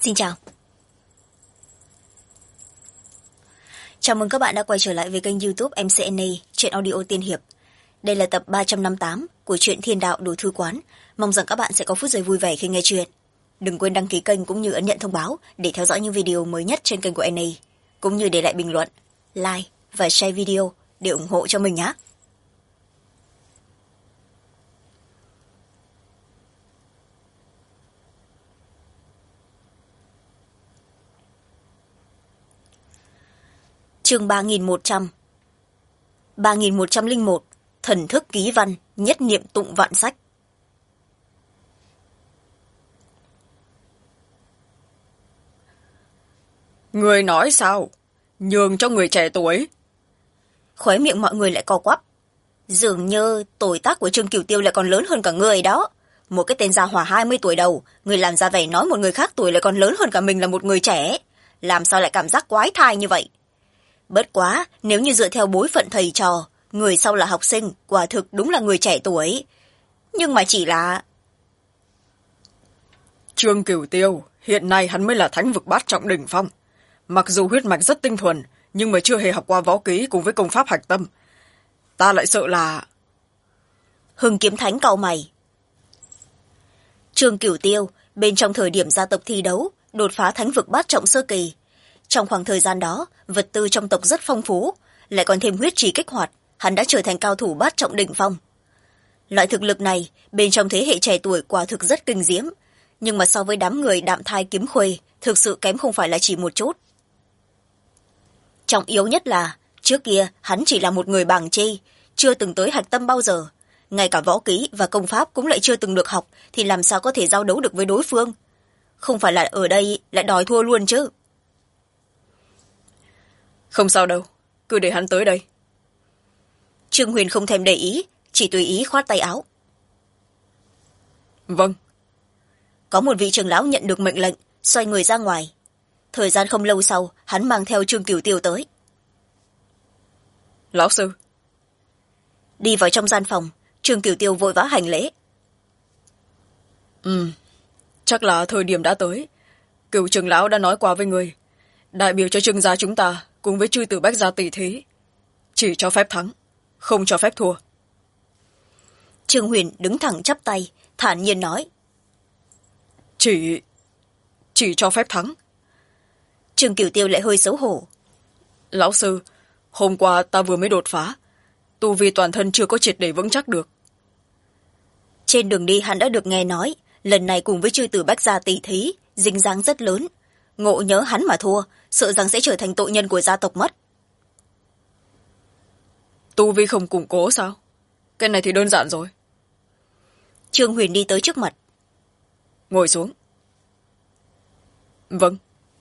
Xin chào. Chào mừng các bạn đã quay trở lại với kênh YouTube MCNA, truyện audio tiên hiệp. Đây là tập 358 của truyện Thiên Đạo Đồ Thư Quán. Mong rằng các bạn sẽ có phút giây vui vẻ khi nghe truyện. Đừng quên đăng ký kênh cũng như ấn nhận thông báo để theo dõi những video mới nhất trên kênh của NA, cũng như để lại bình luận, like và share video để ủng hộ cho mình nhé. Chương 3100. 3101. Thần thức ký văn, nhất niệm tụng vạn sách. Người nói sao? Nhường cho người trẻ tuổi. Khóe miệng mọi người lại co quắp. Dường như tuổi tác của Trương Cửu Tiêu lại còn lớn hơn cả người đó. Một cái tên gia hỏa 20 tuổi đầu, người làm ra vẻ nói một người khác tuổi lại còn lớn hơn cả mình là một người trẻ. Làm sao lại cảm giác quái thai như vậy? Bất quá, nếu như dựa theo bối phận thầy trò, người sau là học sinh, quả thực đúng là người trẻ tuổi. Nhưng mà chỉ là... Trương Cửu Tiêu, hiện nay hắn mới là thánh vực bát trọng đỉnh phong. Mặc dù huyết mạch rất tinh thuần, nhưng mà chưa hề học qua võ kỹ cùng với công pháp hạch tâm. Ta lại sợ là... Hưng Kiếm Thánh cau mày. Trương Cửu Tiêu, bên trong thời điểm gia tộc thi đấu, đột phá thánh vực bát trọng sơ kỳ. Trong khoảng thời gian đó, vật tư trong tộc rất phong phú, lại còn thêm huyết trì kích hoạt, hắn đã trở thành cao thủ bát trọng đỉnh phong. Loại thực lực này, bên trong thế hệ trẻ tuổi quả thực rất kinh diễm, nhưng mà so với đám người đạm thai kiếm khuê, thực sự kém không phải là chỉ một chút. Trọng yếu nhất là, trước kia hắn chỉ là một người bàng chi, chưa từng tới hạch tâm bao giờ. Ngay cả võ kỹ và công pháp cũng lại chưa từng được học, thì làm sao có thể giao đấu được với đối phương? Không phải là ở đây lại đòi thua luôn chứ. Không sao đâu, cứ để hắn tới đây. Trương Huyền không thèm để ý, chỉ tùy ý khoát tay áo. Vâng. Có một vị trưởng lão nhận được mệnh lệnh, xoay người ra ngoài. Thời gian không lâu sau, hắn mang theo Trương Cửu Tiêu tới. Lão sư. Đi vào trong gian phòng, Trương Cửu Tiêu vội vã hành lễ. Chắc là thời điểm đã tới. Cửu trưởng lão đã nói qua với người. Đại biểu cho Trương gia chúng ta cùng với chư tử bách gia tỷ thí, chỉ cho phép thắng, không cho phép thua. Trương Huyền đứng thẳng chắp tay, thản nhiên nói. Chỉ cho phép thắng. Trương Cửu Tiêu lại hơi xấu hổ. Lão sư, hôm qua ta vừa mới đột phá, tu vi toàn thân chưa có triệt để vững chắc được. Trên đường đi hắn đã được nghe nói, lần này cùng với chư tử bách gia tỷ thí, dính dáng rất lớn. Ngộ nhớ hắn mà thua, sợ rằng sẽ trở thành tội nhân của gia tộc mất. Tu vi không củng cố sao? Cái này thì đơn giản rồi. Trương Huyền đi tới trước mặt. Ngồi xuống. Vâng.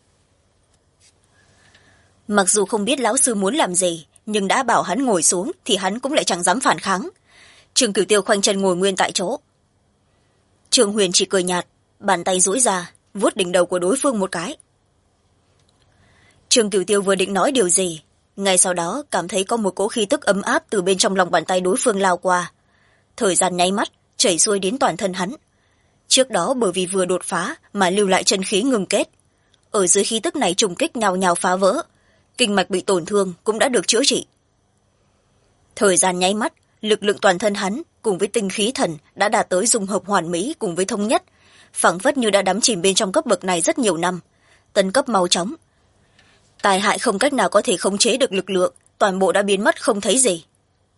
Mặc dù không biết lão sư muốn làm gì, nhưng đã bảo hắn ngồi xuống thì hắn cũng lại chẳng dám phản kháng. Trương Cửu Tiêu khoanh chân ngồi nguyên tại chỗ. Trương Huyền chỉ cười nhạt, bàn tay duỗi ra, vuốt đỉnh đầu của đối phương một cái. Trương Cửu Tiêu vừa định nói điều gì, ngay sau đó cảm thấy có một cỗ khí tức ấm áp từ bên trong lòng bàn tay đối phương lao qua. Thời gian nháy mắt chảy xuôi đến toàn thân hắn. Trước đó bởi vì vừa đột phá mà lưu lại chân khí ngừng kết, ở dưới khí tức này trùng kích nhào nhào phá vỡ, kinh mạch bị tổn thương cũng đã được chữa trị. Thời gian nháy mắt, lực lượng toàn thân hắn cùng với tinh khí thần đã đạt tới dung hợp hoàn mỹ cùng với thống nhất, phảng phất như đã đắm chìm bên trong cấp bậc này rất nhiều năm, tấn cấp mau chóng. Tai hại không cách nào có thể khống chế được lực lượng, toàn bộ đã biến mất không thấy gì.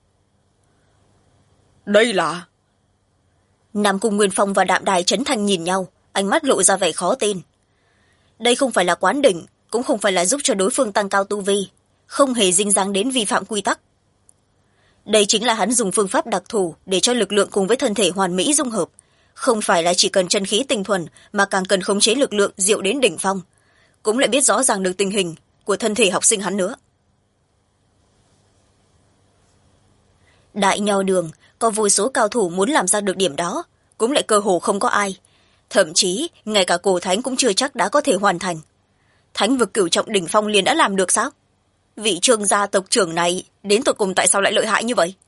Đây là... Nam Cung Nguyên Phong và Đạm Đài Chấn Thành nhìn nhau, ánh mắt lộ ra vẻ khó tin. Đây không phải là quán đỉnh, cũng không phải là giúp cho đối phương tăng cao tu vi, không hề dính dáng đến vi phạm quy tắc. Đây chính là hắn dùng phương pháp đặc thù để cho lực lượng cùng với thân thể hoàn mỹ dung hợp, không phải là chỉ cần chân khí tinh thuần mà càng cần khống chế lực lượng diệu đến đỉnh phong, cũng lại biết rõ ràng được tình hình của thân thể học sinh hắn nữa. Đại Nho Đường có vô số cao thủ muốn làm ra được điểm đó, cũng lại cơ hồ không có ai. Thậm chí, ngay cả cổ thánh cũng chưa chắc đã có thể hoàn thành. Thánh vực cửu trọng đỉnh phong liền đã làm được sao? Vị Trương gia tộc trưởng này đến tột cùng tại sao lại lợi hại như vậy?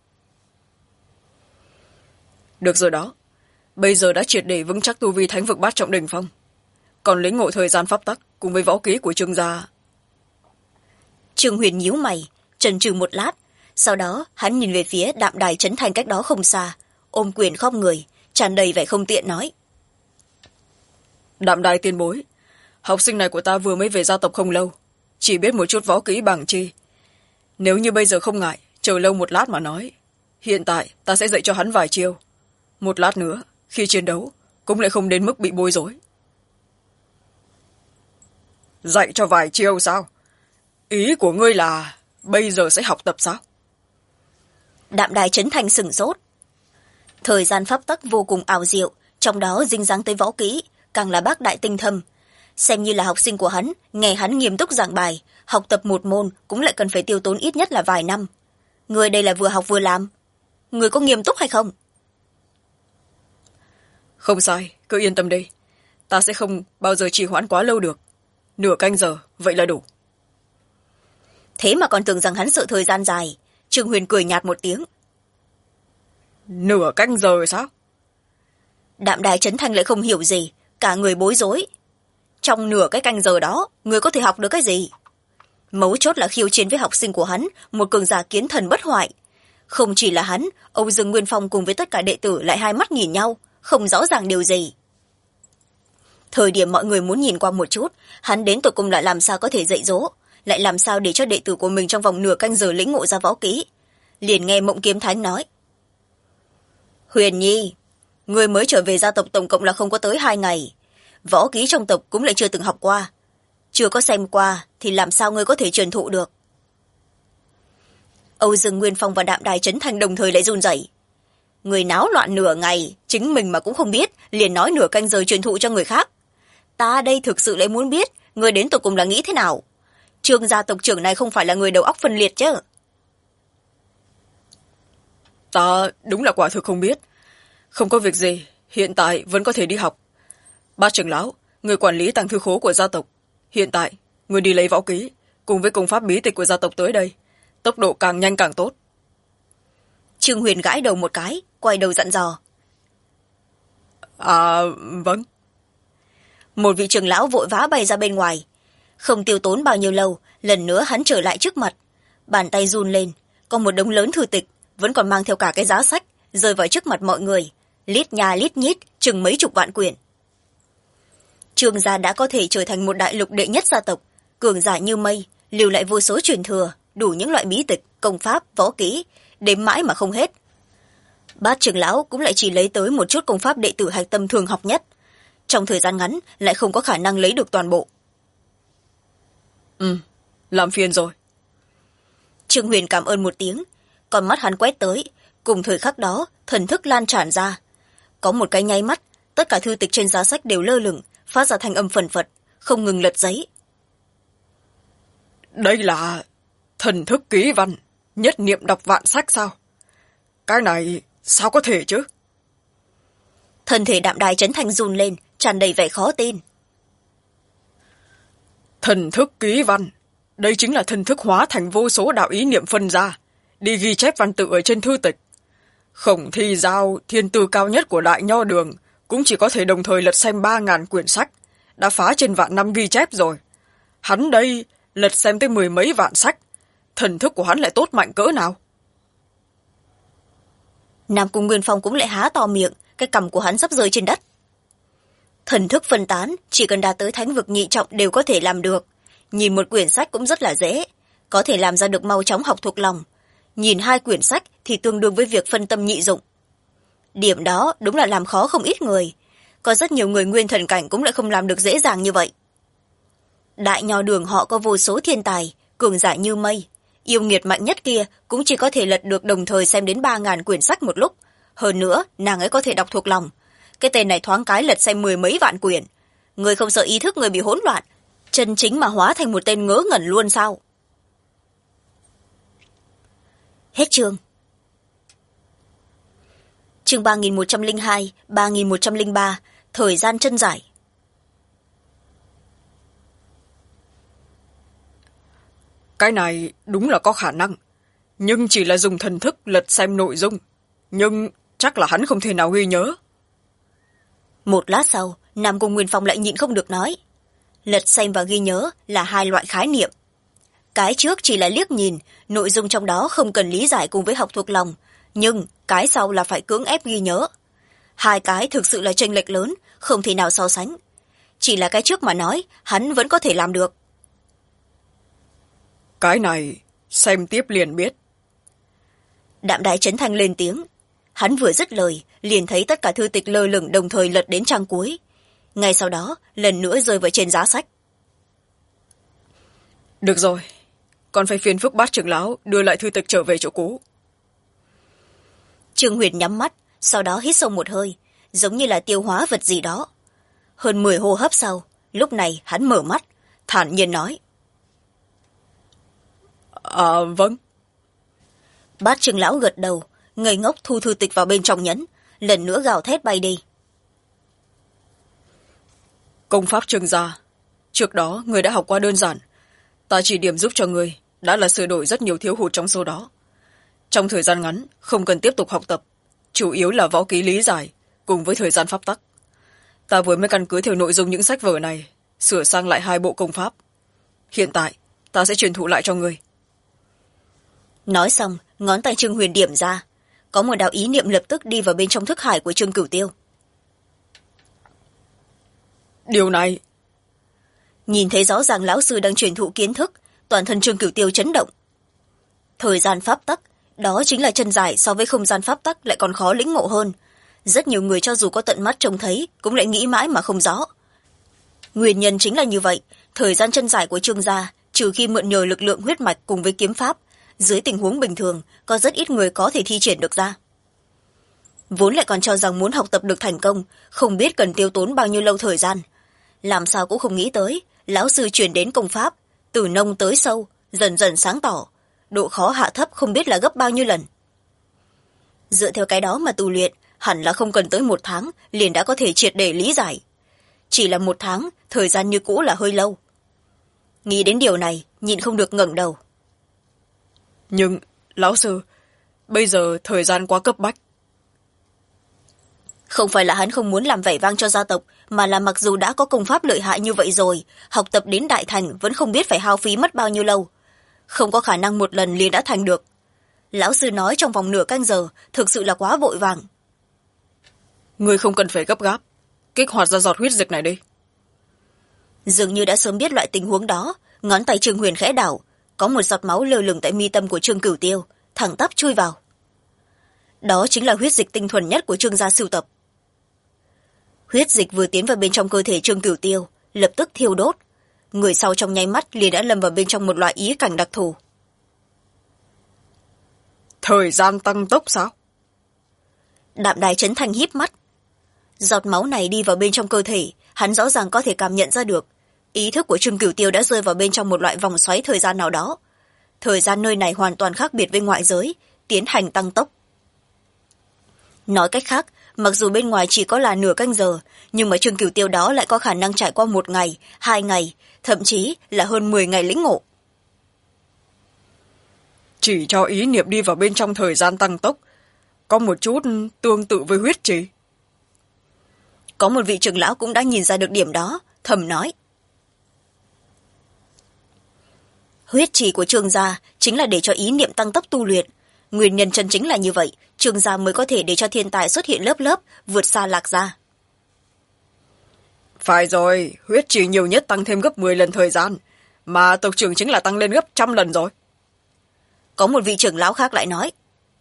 Được rồi đó. Bây giờ đã triệt để vững chắc tu vi thánh vực bát trọng đỉnh phong. còn lĩnh ngộ thời gian pháp tắc cùng với võ kỹ của Trương gia. Trương Huyền nhíu mày, chần chừ một lát, sau đó hắn nhìn về phía Đạm Đài Trấn Thành cách đó không xa, ôm quyền khom người, tràn đầy vẻ không tiện nói: Đạm Đài tiền bối, học sinh này của ta vừa mới về gia tộc không lâu, chỉ biết một chút võ kỹ bằng chi. Nếu như bây giờ không ngại chờ lâu một lát mà nói, hiện tại ta sẽ dạy cho hắn vài chiêu. Một lát nữa khi chiến đấu cũng lại không đến mức bị bối rối. Dạy cho vài chiêu sao? Ý của ngươi là bây giờ sẽ học tập sao? Đạm Đài Trấn Thành sửng sốt. Thời gian pháp tắc vô cùng ảo diệu, trong đó dính dáng tới võ kỹ, càng là bác đại tinh thâm. Xem như là học sinh của hắn, nghe hắn nghiêm túc giảng bài, học tập một môn cũng lại cần phải tiêu tốn ít nhất là vài năm. Người đây là vừa học vừa làm. Người có nghiêm túc hay không? Không sai, cứ yên tâm đi. Ta sẽ không bao giờ trì hoãn quá lâu được. Nửa canh giờ, vậy là đủ. Thế mà còn tưởng rằng hắn sợ thời gian dài. Trương Huyền cười nhạt một tiếng. Nửa canh giờ sao? Đạm Đài Trấn Thành lại không hiểu gì, cả người bối rối. Trong nửa cái canh giờ đó, người có thể học được cái gì? Mấu chốt là khiêu chiến với học sinh của hắn, một cường giả kiến thần bất hoại. Không chỉ là hắn, Âu Dương Nguyên Phong cùng với tất cả đệ tử lại hai mắt nhìn nhau, không rõ ràng điều gì. Thời điểm mọi người muốn nhìn qua một chút, hắn đến tột cùng lại làm sao có thể dạy dỗ, lại làm sao để cho đệ tử của mình trong vòng nửa canh giờ lĩnh ngộ ra võ kỹ. Liền nghe Mộng Kiếm Thánh nói: Huyền Nhi, người mới trở về gia tộc tổng cộng là không có tới 2 ngày. Võ kỹ trong tộc cũng lại chưa từng học qua. Chưa có xem qua thì làm sao ngươi có thể truyền thụ được? Âu Dương Nguyên Phong và Đạm Đài Trấn Thành đồng thời lại run rẩy. Người náo loạn nửa ngày, chính mình mà cũng không biết, liền nói nửa canh giờ truyền thụ cho người khác. Ta đây thực sự lại muốn biết, người đến tột cùng là nghĩ thế nào? Trương gia tộc trưởng này không phải là người đầu óc phân liệt chứ? Ta đúng là quả thực không biết. Không có việc gì, hiện tại vẫn có thể đi học. Bát trưởng lão, người quản lý tàng thư khố của gia tộc. Hiện tại, người đi lấy võ kỹ, cùng với công pháp bí tịch của gia tộc tới đây. Tốc độ càng nhanh càng tốt. Trương Huyền gãi đầu một cái, quay đầu dặn dò. Vâng. Một vị trưởng lão vội vã bay ra bên ngoài. Không tiêu tốn bao nhiêu lâu, lần nữa hắn trở lại trước mặt. Bàn tay run lên, có một đống lớn thư tịch, vẫn còn mang theo cả cái giá sách, rơi vào trước mặt mọi người. Lít nha lít nhít, chừng mấy chục vạn quyển. Trương gia đã có thể trở thành một đại lục đệ nhất gia tộc, cường giả như mây, lưu lại vô số truyền thừa, đủ những loại bí tịch, công pháp, võ kỹ, đếm mãi mà không hết. Bát trưởng lão cũng lại chỉ lấy tới một chút công pháp đệ tử hạch tâm thường học nhất, trong thời gian ngắn lại không có khả năng lấy được toàn bộ. Làm phiền rồi. Trương Huyền cảm ơn một tiếng, con mắt hắn quét tới, cùng thời khắc đó thần thức lan tràn ra. Có một cái nháy mắt, tất cả thư tịch trên giá sách đều lơ lửng, phát ra thanh âm phần phật, không ngừng lật giấy. Đây là thần thức ký văn, nhất niệm đọc vạn sách sao? Cái này sao có thể chứ? Thân thể Đạm Đài Trấn Thành run lên, tràn đầy vẻ khó tin. Thần thức ký văn, đây chính là thần thức hóa thành vô số đạo ý niệm phân ra, đi ghi chép văn tự ở trên thư tịch. Khổng Thi Giao, thiên tư cao nhất của Đại Nho Đường, cũng chỉ có thể đồng thời lật xem 3.000 quyển sách, đã phá trên vạn năm ghi chép rồi. Hắn đây lật xem tới 10 mấy vạn sách, thần thức của hắn lại tốt mạnh cỡ nào? Nam Cung Nguyên Phong cũng lại há to miệng, cái cằm của hắn sắp rơi trên đất. Thần thức phân tán, chỉ cần đạt tới thánh vực nhị trọng đều có thể làm được. Nhìn một quyển sách cũng rất là dễ, có thể làm ra được mau chóng học thuộc lòng. Nhìn 2 quyển sách thì tương đương với việc phân tâm nhị dụng. Điểm đó đúng là làm khó không ít người. Có rất nhiều người nguyên thần cảnh cũng lại không làm được dễ dàng như vậy. Đại Nho Đường họ có vô số thiên tài, cường giả như mây. Yêu nghiệt mạnh nhất kia cũng chỉ có thể lật được đồng thời xem đến 3.000 quyển sách một lúc. Hơn nữa, nàng ấy có thể đọc thuộc lòng. Cái tên này thoáng cái lật xem 10 mấy vạn quyển. Người không sợ ý thức người bị hỗn loạn, chân chính mà hóa thành một tên ngớ ngẩn luôn sao? Hết chương. Chương 3102, 3103, thời gian chân giải. Cái này đúng là có khả năng, nhưng chỉ là dùng thần thức lật xem nội dung, nhưng chắc là hắn không thể nào ghi nhớ. Một lát sau, Nam Cung Nguyên Phong lại nhịn không được nói. Lật xem và ghi nhớ là hai loại khái niệm. Cái trước chỉ là liếc nhìn, nội dung trong đó không cần lý giải cùng với học thuộc lòng, nhưng cái sau là phải cưỡng ép ghi nhớ. Hai cái thực sự là chênh lệch lớn, không thể nào so sánh. Chỉ là cái trước mà nói, hắn vẫn có thể làm được. Cái này, xem tiếp liền biết. Đạm Đài Trấn Thanh lên tiếng. Hắn vừa dứt lời, liền thấy tất cả thư tịch lơ lửng đồng thời lật đến trang cuối. Ngay sau đó, lần nữa rơi vào trên giá sách. Được rồi, còn phải phiền phức Bát trưởng lão đưa lại thư tịch trở về chỗ cũ. Trương Huyền nhắm mắt, sau đó hít sâu một hơi, giống như là tiêu hóa vật gì đó. Hơn 10 hô hấp sau, lúc này hắn mở mắt, thản nhiên nói. Vâng. Bát trưởng lão gật đầu, ngây ngốc thu thư tịch vào bên trong nhẫn, lần nữa gào thét bay đi. Công pháp Trương gia, trước đó người đã học qua đơn giản, ta chỉ điểm giúp cho người, đã là sửa đổi rất nhiều thiếu hụt trong số đó. Trong thời gian ngắn, không cần tiếp tục học tập, chủ yếu là võ ký lý giải, cùng với thời gian pháp tắc. Ta vừa mới căn cứ theo nội dung những sách vở này, sửa sang lại 2 bộ công pháp. Hiện tại, ta sẽ truyền thụ lại cho người. Nói xong, ngón tay Trương Huyền điểm ra. Có một đạo ý niệm lập tức đi vào bên trong thức hải của Trương Cửu Tiêu. Điều này... Nhìn thấy rõ ràng lão sư đang truyền thụ kiến thức, toàn thân Trương Cửu Tiêu chấn động. Thời gian pháp tắc, đó chính là chân dài so với không gian pháp tắc lại còn khó lĩnh ngộ hơn. Rất nhiều người cho dù có tận mắt trông thấy, cũng lại nghĩ mãi mà không rõ. Nguyên nhân chính là như vậy, thời gian chân dài của Trương gia, trừ khi mượn nhờ lực lượng huyết mạch cùng với kiếm pháp, dưới tình huống bình thường, có rất ít người có thể thi triển được ra. Vốn lại còn cho rằng muốn học tập được thành công, không biết cần tiêu tốn bao nhiêu lâu thời gian. Làm sao cũng không nghĩ tới, lão sư truyền đến công pháp, từ nông tới sâu, dần dần sáng tỏ, độ khó hạ thấp không biết là gấp bao nhiêu lần. Dựa theo cái đó mà tu luyện, hẳn là không cần tới 1 tháng, liền đã có thể triệt để lý giải. Chỉ là 1 tháng, thời gian như cũ là hơi lâu. Nghĩ đến điều này, nhịn không được ngẩng đầu. Nhưng, lão sư, bây giờ thời gian quá cấp bách. Không phải là hắn không muốn làm vẻ vang cho gia tộc, mà là mặc dù đã có công pháp lợi hại như vậy rồi, học tập đến đại thành vẫn không biết phải hao phí mất bao nhiêu lâu. Không có khả năng một lần liền đã thành được. Lão sư nói trong vòng nửa canh giờ, thực sự là quá vội vàng. Người không cần phải gấp gáp, kích hoạt ra giọt huyết dịch này đi. Dường như đã sớm biết loại tình huống đó, ngón tay Trương Huyền khẽ đảo, có một giọt máu lơ lửng tại mi tâm của Trương Cửu Tiêu, thẳng tắp chui vào. Đó chính là huyết dịch tinh thuần nhất của Trương gia sưu tập. Huyết dịch vừa tiến vào bên trong cơ thể Trương Cửu Tiêu, lập tức thiêu đốt. Người sau trong nháy mắt liền đã lâm vào bên trong một loại ý cảnh đặc thù. Thời gian tăng tốc sao? Đạm Đài Trấn Thanh híp mắt. Giọt máu này đi vào bên trong cơ thể, hắn rõ ràng có thể cảm nhận ra được. Ý thức của Trương Cửu Tiêu đã rơi vào bên trong một loại vòng xoáy thời gian nào đó. Thời gian nơi này hoàn toàn khác biệt với ngoại giới, tiến hành tăng tốc. Nói cách khác, mặc dù bên ngoài chỉ có là nửa canh giờ, nhưng mà Trương Cửu Tiêu đó lại có khả năng trải qua 1 ngày, 2 ngày, thậm chí là hơn 10 ngày lĩnh ngộ. Chỉ cho ý niệm đi vào bên trong thời gian tăng tốc, có một chút tương tự với huyết trì. Có một vị trưởng lão cũng đã nhìn ra được điểm đó, thầm nói. Huyết trì của Trương gia chính là để cho ý niệm tăng tốc tu luyện. Nguyên nhân chân chính là như vậy, Trương gia mới có thể để cho thiên tài xuất hiện lớp lớp, vượt xa Lạc gia. Phải rồi, huyết trì nhiều nhất tăng thêm gấp 10 lần thời gian, mà tộc trưởng chính là tăng lên gấp 100 lần rồi. Có một vị trưởng lão khác lại nói.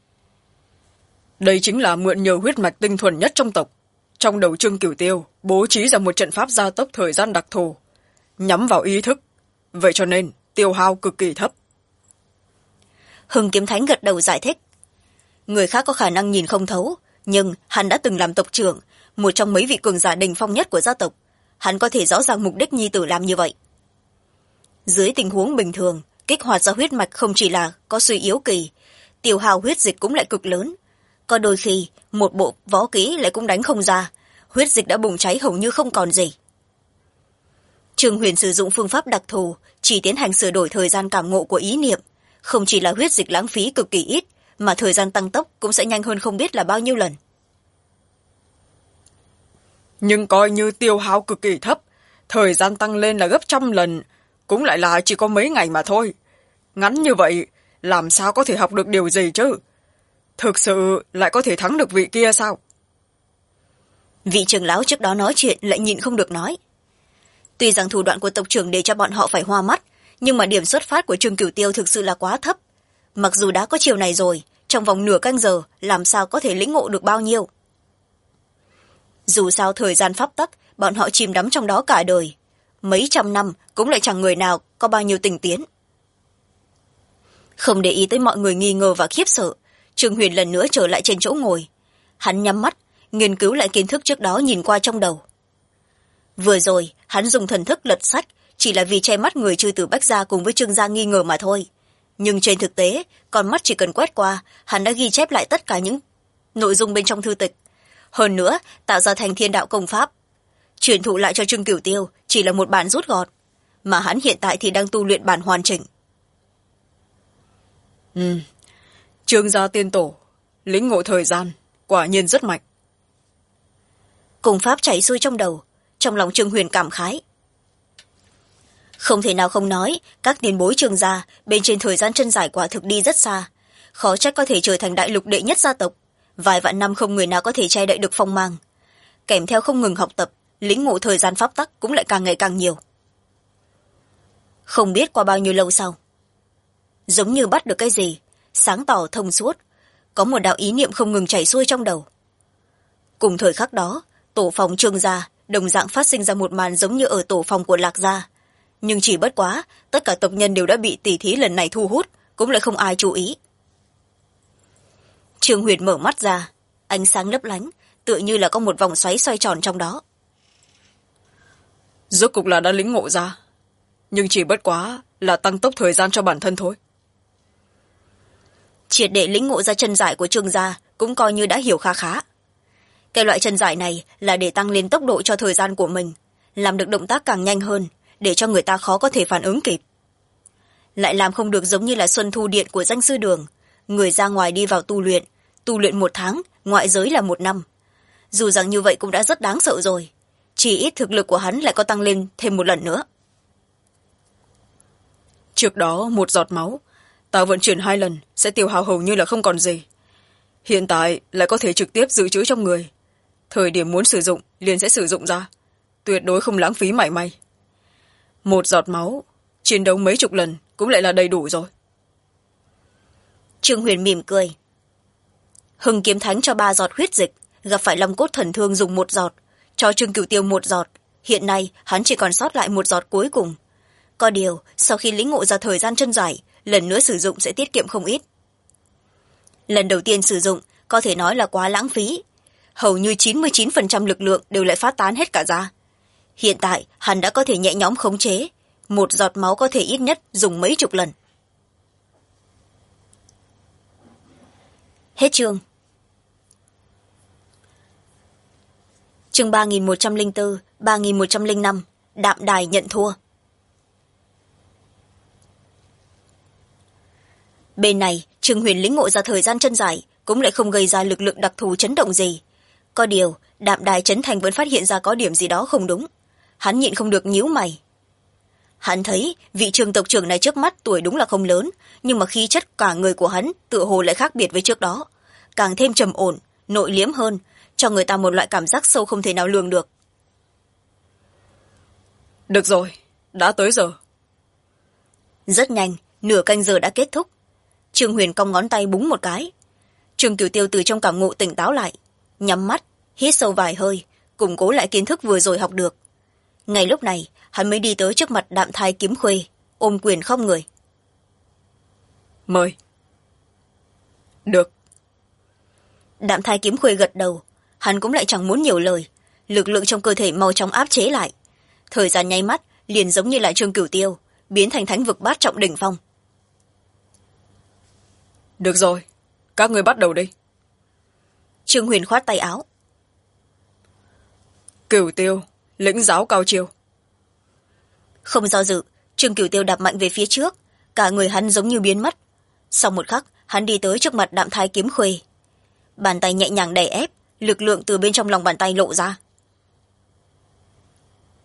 Đây chính là mượn nhờ huyết mạch tinh thuần nhất trong tộc. Trong đầu Trương Cửu Tiêu bố trí ra một trận pháp gia tốc thời gian đặc thù, nhắm vào ý thức, vậy cho nên tiêu hao cực kỳ thấp. Hưng Kiếm Thánh gật đầu giải thích. Người khác có khả năng nhìn không thấu, nhưng hắn đã từng làm tộc trưởng, một trong mấy vị cường giả đỉnh phong nhất của gia tộc. Hắn có thể rõ ràng mục đích nhi tử làm như vậy. Dưới tình huống bình thường, kích hoạt ra huyết mạch không chỉ là có suy yếu kỳ, tiêu hao huyết dịch cũng lại cực lớn. Có đôi khi, một bộ võ kỹ lại cũng đánh không ra, huyết dịch đã bùng cháy hầu như không còn gì. Trương Huyền sử dụng phương pháp đặc thù, chỉ tiến hành sửa đổi thời gian cảm ngộ của ý niệm. Không chỉ là huyết dịch lãng phí cực kỳ ít, mà thời gian tăng tốc cũng sẽ nhanh hơn không biết là bao nhiêu lần. Nhưng coi như tiêu hao cực kỳ thấp, thời gian tăng lên là gấp 100 lần, cũng lại là chỉ có mấy ngày mà thôi. Ngắn như vậy, làm sao có thể học được điều gì chứ? Thực sự lại có thể thắng được vị kia sao? Vị trưởng lão trước đó nói chuyện lại nhịn không được nói. Tuy rằng thủ đoạn của tộc trưởng để cho bọn họ phải hoa mắt, nhưng mà điểm xuất phát của Trương Cửu Tiêu thực sự là quá thấp. Mặc dù đã có chiều này rồi, trong vòng nửa canh giờ làm sao có thể lĩnh ngộ được bao nhiêu. Dù sao thời gian pháp tắc, bọn họ chìm đắm trong đó cả đời. Mấy trăm năm cũng lại chẳng người nào có bao nhiêu tình tiến. Không để ý tới mọi người nghi ngờ và khiếp sợ, Trương Huyền lần nữa trở lại trên chỗ ngồi. Hắn nhắm mắt, nghiên cứu lại kiến thức trước đó nhìn qua trong đầu. Vừa rồi, hắn dùng thần thức lật sách, chỉ là vì che mắt người Chư Tử Bách Gia cùng với Trương gia nghi ngờ mà thôi. Nhưng trên thực tế, con mắt chỉ cần quét qua, hắn đã ghi chép lại tất cả những nội dung bên trong thư tịch. Hơn nữa, tạo ra thành thiên đạo công pháp. Truyền thụ lại cho Trương Cửu Tiêu chỉ là một bản rút gọt, mà hắn hiện tại thì đang tu luyện bản hoàn chỉnh. Trương gia tiên tổ, lĩnh ngộ thời gian, quả nhiên rất mạnh. Công pháp chảy xuôi trong đầu, trong lòng Trương Huyền cảm khái. Không thể nào không nói, các tiền bối Trương gia bên trên thời gian chân giải quả thực đi rất xa, khó trách có thể trở thành đại lục đệ nhất gia tộc. Vài vạn năm không người nào có thể che đậy được phong mang. Kèm theo không ngừng học tập, lĩnh ngộ thời gian pháp tắc cũng lại càng ngày càng nhiều. Không biết qua bao nhiêu lâu sau, giống như bắt được cái gì, sáng tỏ thông suốt, có một đạo ý niệm không ngừng chảy xuôi trong đầu. Cùng thời khắc đó, tổ phòng Trương gia đồng dạng phát sinh ra một màn giống như ở tổ phòng của Lạc gia. Nhưng chỉ bất quá, tất cả tộc nhân đều đã bị tỷ thí lần này thu hút, cũng lại không ai chú ý. Trương Huyền mở mắt ra, ánh sáng lấp lánh, tựa như là có một vòng xoáy xoay tròn trong đó. Rốt cục là đã lĩnh ngộ ra, nhưng chỉ bất quá là tăng tốc thời gian cho bản thân thôi. Triệt để lĩnh ngộ ra chân giải của Trương gia cũng coi như đã hiểu khá khá. Cái loại chân giải này là để tăng lên tốc độ cho thời gian của mình, làm được động tác càng nhanh hơn, để cho người ta khó có thể phản ứng kịp. Lại làm không được giống như là Xuân Thu Điện của danh sư Đường, người ra ngoài đi vào tu luyện 1 tháng, ngoại giới là 1 năm. Dù rằng như vậy cũng đã rất đáng sợ rồi, chỉ ít thực lực của hắn lại có tăng lên thêm một lần nữa. Trước đó 1 giọt máu, ta vận chuyển 2 lần sẽ tiêu hao hầu như là không còn gì. Hiện tại lại có thể trực tiếp dự trữ trong người. Thời điểm muốn sử dụng liền sẽ sử dụng ra, tuyệt đối không lãng phí mảy may. 1 giọt máu, chiến đấu mấy chục lần cũng lại là đầy đủ rồi. Trương Huyền mỉm cười. Hưng Kiếm Thánh cho 3 giọt huyết dịch, gặp phải Long Cốt Thần Thương dùng 1 giọt, cho Trương Cửu Tiêu 1 giọt. Hiện nay hắn chỉ còn sót lại 1 giọt cuối cùng. Có điều, sau khi lĩnh ngộ ra thời gian chân giải, lần nữa sử dụng sẽ tiết kiệm không ít. Lần đầu tiên sử dụng, có thể nói là quá lãng phí. Hầu như 99% lực lượng đều lại phát tán hết cả ra. Hiện tại, hắn đã có thể nhẹ nhõm khống chế. 1 giọt máu có thể ít nhất dùng mấy chục lần. Hết chương. Chương 3104, 3105, Đạm Đài nhận thua. Bên này, Trương Huyền lĩnh ngộ ra thời gian chân giải, cũng lại không gây ra lực lượng đặc thù chấn động gì. Có điều, Đạm Đài Trấn Thành vẫn phát hiện ra có điểm gì đó không đúng. Hắn nhịn không được nhíu mày. Hắn thấy vị Trương tộc trưởng này trước mắt tuổi đúng là không lớn, nhưng mà khí chất cả người của hắn tựa hồ lại khác biệt với trước đó, càng thêm trầm ổn, nội liễm hơn, cho người ta một loại cảm giác sâu không thể nào lường được. Được rồi, đã tới giờ. Rất nhanh, nửa canh giờ đã kết thúc. Trương Huyền cong ngón tay búng một cái. Trương Cửu Tiêu từ trong cảm ngộ tỉnh táo lại, nhắm mắt, hít sâu vài hơi, củng cố lại kiến thức vừa rồi học được. Ngay lúc này, hắn mới đi tới trước mặt Đạm Thai Kiếm Khuê, ôm quyền khom người. Mời. Được. Đạm Thai Kiếm Khuê gật đầu, hắn cũng lại chẳng muốn nhiều lời, lực lượng trong cơ thể mau chóng áp chế lại. Thời gian nháy mắt, liền giống như lại Trương Cửu Tiêu, biến thành thánh vực bát trọng đỉnh phong. Được rồi, các ngươi bắt đầu đi. Trương Huyền khoát tay áo. Cửu Tiêu, lĩnh giáo cao chiêu. Không do dự, Trương Cửu Tiêu đạp mạnh về phía trước, cả người hắn giống như biến mất. Sau một khắc, hắn đi tới trước mặt Đạm Thai Kiếm Khuê. Bàn tay nhẹ nhàng đè ép, lực lượng từ bên trong lòng bàn tay lộ ra.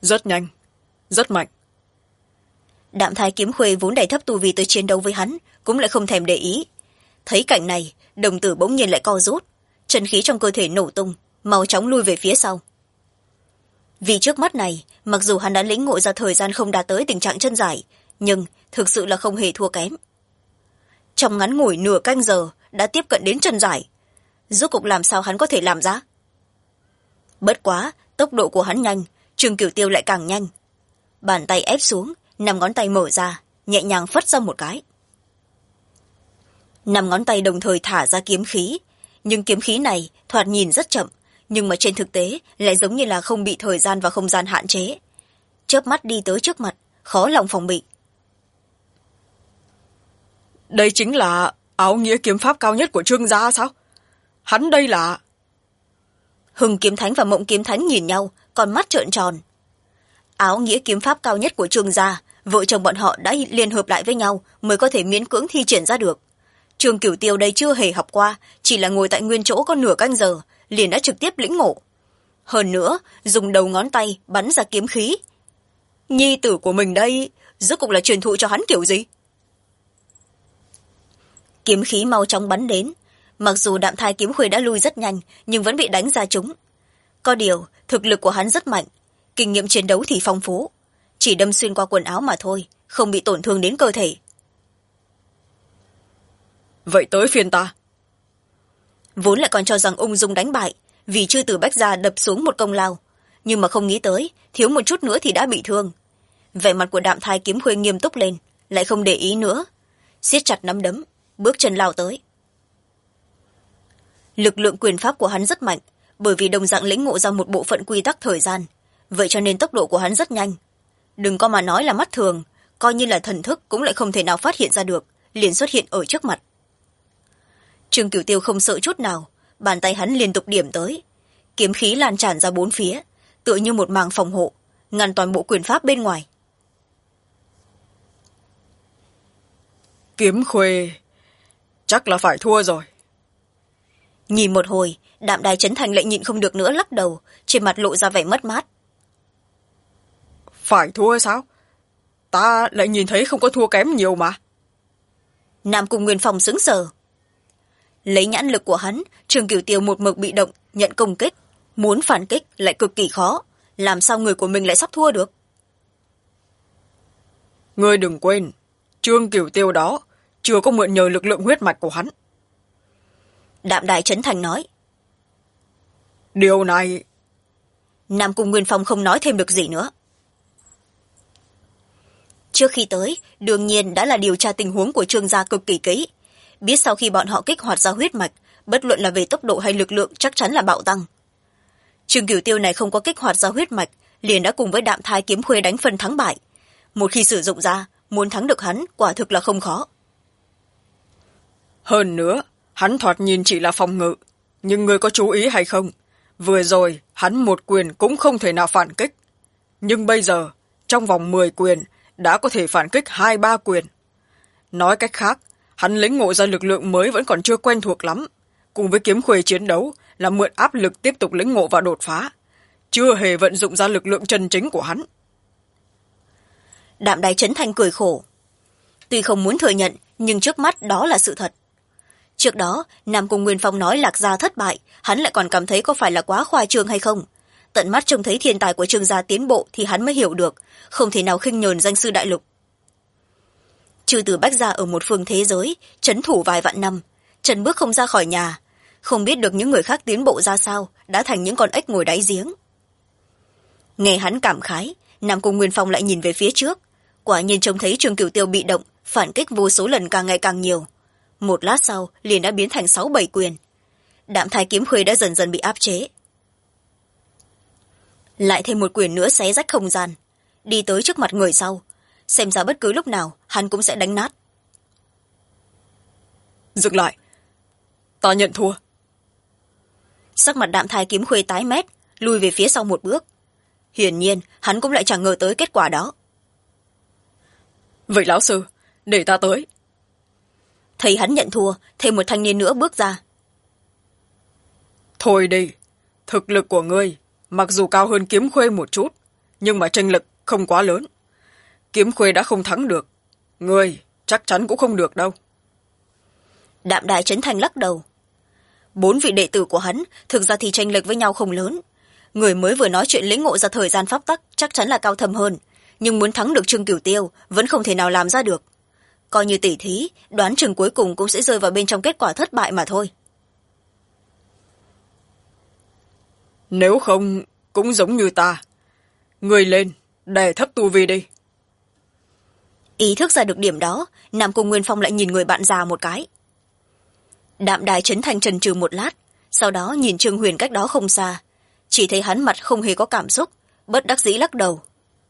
Rất nhanh, rất mạnh. Đạm Thai Kiếm Khuê vốn đẩy thấp tu vi tới chiến đấu với hắn, cũng lại không thèm để ý. Thấy cảnh này, đồng tử bỗng nhiên lại co rút, chân khí trong cơ thể nổ tung, mau chóng lui về phía sau. Vì trước mắt này, mặc dù hắn đã lĩnh ngộ ra thời gian không đạt tới tình trạng chân giải, nhưng thực sự là không hề thua kém. Trong ngắn ngủi nửa canh giờ đã tiếp cận đến chân giải, rốt cục làm sao hắn có thể làm ra? Bất quá, tốc độ của hắn nhanh, Trương Cửu Tiêu lại càng nhanh. Bàn tay ép xuống, 5 ngón tay mở ra, nhẹ nhàng phất ra một cái. 5 ngón tay đồng thời thả ra kiếm khí, nhưng kiếm khí này thoạt nhìn rất chậm, nhưng mà trên thực tế lại giống như là không bị thời gian và không gian hạn chế. Chớp mắt đi tới trước mặt, khó lòng phòng bị. Đây chính là áo nghĩa kiếm pháp cao nhất của Trương gia sao? Hắn đây là... Hưng Kiếm Thánh và Mộng Kiếm Thánh nhìn nhau, con mắt trợn tròn. Áo nghĩa kiếm pháp cao nhất của Trương gia, vợ chồng bọn họ đã liên hợp lại với nhau mới có thể miễn cưỡng thi triển ra được. Trương Cửu Tiêu đây chưa hề học qua, chỉ là ngồi tại nguyên chỗ có nửa canh giờ, liền đã trực tiếp lĩnh ngộ. Hơn nữa, dùng đầu ngón tay bắn ra kiếm khí. Nhi tử của mình đây, rốt cục là truyền thụ cho hắn kiểu gì? Kiếm khí mau chóng bắn đến. Mặc dù Đạm Thai Kiếm Khuê đã lui rất nhanh, nhưng vẫn bị đánh ra trúng. Có điều, thực lực của hắn rất mạnh, kinh nghiệm chiến đấu thì phong phú. Chỉ đâm xuyên qua quần áo mà thôi, không bị tổn thương đến cơ thể. Vậy tới phiên ta. Vốn lại còn cho rằng ung dung đánh bại, vì chư tử Bách Gia đập xuống một công lao. Nhưng mà không nghĩ tới, thiếu một chút nữa thì đã bị thương. Vẻ mặt của Đạm Thai Kiếm Khuê nghiêm túc lên, lại không để ý nữa. Siết chặt nắm đấm, bước chân lao tới. Lực lượng quyền pháp của hắn rất mạnh, bởi vì đồng dạng lĩnh ngộ ra một bộ phận quy tắc thời gian, vậy cho nên tốc độ của hắn rất nhanh. Đừng có mà nói là mắt thường, coi như là thần thức cũng lại không thể nào phát hiện ra được, liền xuất hiện ở trước mặt. Trương Cửu Tiêu không sợ chút nào, bàn tay hắn liên tục điểm tới, kiếm khí lan tràn ra bốn phía, tựa như một màng phòng hộ, ngăn toàn bộ quyền pháp bên ngoài. Kiếm Khuê, chắc là phải thua rồi. Nhìn một hồi, Đạm Đài Trấn Thành lại nhịn không được nữa lắc đầu, trên mặt lộ ra vẻ mất mát. Phải thua sao? Ta lại nhìn thấy không có thua kém nhiều mà. Nam Cung Nguyên Phong sững sờ. Lấy nhãn lực của hắn, Trương Cửu Tiêu một mực bị động, nhận công kích. Muốn phản kích lại cực kỳ khó. Làm sao người của mình lại sắp thua được? Ngươi đừng quên, Trương Cửu Tiêu đó chưa có mượn nhờ lực lượng huyết mạch của hắn. Đạm Đài Trấn Thành nói. Điều này... Nam Cung Nguyên Phong không nói thêm được gì nữa. Trước khi tới, đương nhiên đã là điều tra tình huống của Trương gia cực kỳ kỹ. Biết sau khi bọn họ kích hoạt ra huyết mạch, bất luận là về tốc độ hay lực lượng chắc chắn là bạo tăng. Trương Cửu Tiêu này không có kích hoạt ra huyết mạch, liền đã cùng với Đạm Thai Kiếm Khuê đánh phân thắng bại. Một khi sử dụng ra, muốn thắng được hắn quả thực là không khó. Hơn nữa, hắn thoạt nhìn chỉ là phòng ngự, nhưng ngươi có chú ý hay không? Vừa rồi, hắn một quyền cũng không thể nào phản kích. Nhưng bây giờ, trong vòng 10 quyền, đã có thể phản kích 2-3 quyền. Nói cách khác, hắn lĩnh ngộ ra lực lượng mới vẫn còn chưa quen thuộc lắm. Cùng với Kiếm Khuê chiến đấu là mượn áp lực tiếp tục lĩnh ngộ và đột phá. Chưa hề vận dụng ra lực lượng chân chính của hắn. Đạm Đài Trấn Thành cười khổ. Tuy không muốn thừa nhận, nhưng trước mắt đó là sự thật. Trước đó, Nam Cung Nguyên Phong nói Lạc Gia thất bại, hắn lại còn cảm thấy có phải là quá khoa trương hay không. Tận mắt trông thấy thiên tài của Trương gia tiến bộ thì hắn mới hiểu được, không thể nào khinh nhờn danh sư đại lục. Chư tử Bách Gia ở một phương thế giới, trấn thủ vài vạn năm, chân bước không ra khỏi nhà, không biết được những người khác tiến bộ ra sao, đã thành những con ếch ngồi đáy giếng. Nghe hắn cảm khái, Nam Cung Nguyên Phong lại nhìn về phía trước, quả nhiên trông thấy Trương Cửu Tiêu bị động, phản kích vô số lần càng ngày càng nhiều. Một lát sau, liền đã biến thành 6-7 quyền. Đạm Thai Kiếm Khuê đã dần dần bị áp chế. Lại thêm một quyền nữa xé rách không gian, đi tới trước mặt người sau, xem ra bất cứ lúc nào hắn cũng sẽ đánh nát. Dừng lại, ta nhận thua. Sắc mặt Đạm Thai Kiếm Khuê tái mét, lùi về phía sau một bước. Hiển nhiên hắn cũng lại chẳng ngờ tới kết quả đó. Vậy lão sư, để ta tới. Thấy hắn nhận thua, thêm một thanh niên nữa bước ra. Thôi đi, thực lực của ngươi mặc dù cao hơn Kiếm Khuê một chút, nhưng mà chênh lệch không quá lớn. Kiếm Khuê đã không thắng được, người chắc chắn cũng không được đâu. Đạm Đài Trấn Thành lắc đầu. 4 vị đệ tử của hắn thực ra thì chênh lệch với nhau không lớn. Người mới vừa nói chuyện lĩnh ngộ ra thời gian pháp tắc chắc chắn là cao thâm hơn, nhưng muốn thắng được Trương Cửu Tiêu vẫn không thể nào làm ra được. Coi như tỉ thí, đoán chừng cuối cùng cũng sẽ rơi vào bên trong kết quả thất bại mà thôi. Nếu không cũng giống như ta, người lên đè thấp tu vi đi. Ý thức ra được điểm đó, Nam Cung Nguyên Phong lại nhìn người bạn già một cái. Đạm Đài Trấn Thành chần chừ một lát, sau đó nhìn Trương Huyền cách đó không xa, chỉ thấy hắn mặt không hề có cảm xúc, bất đắc dĩ lắc đầu.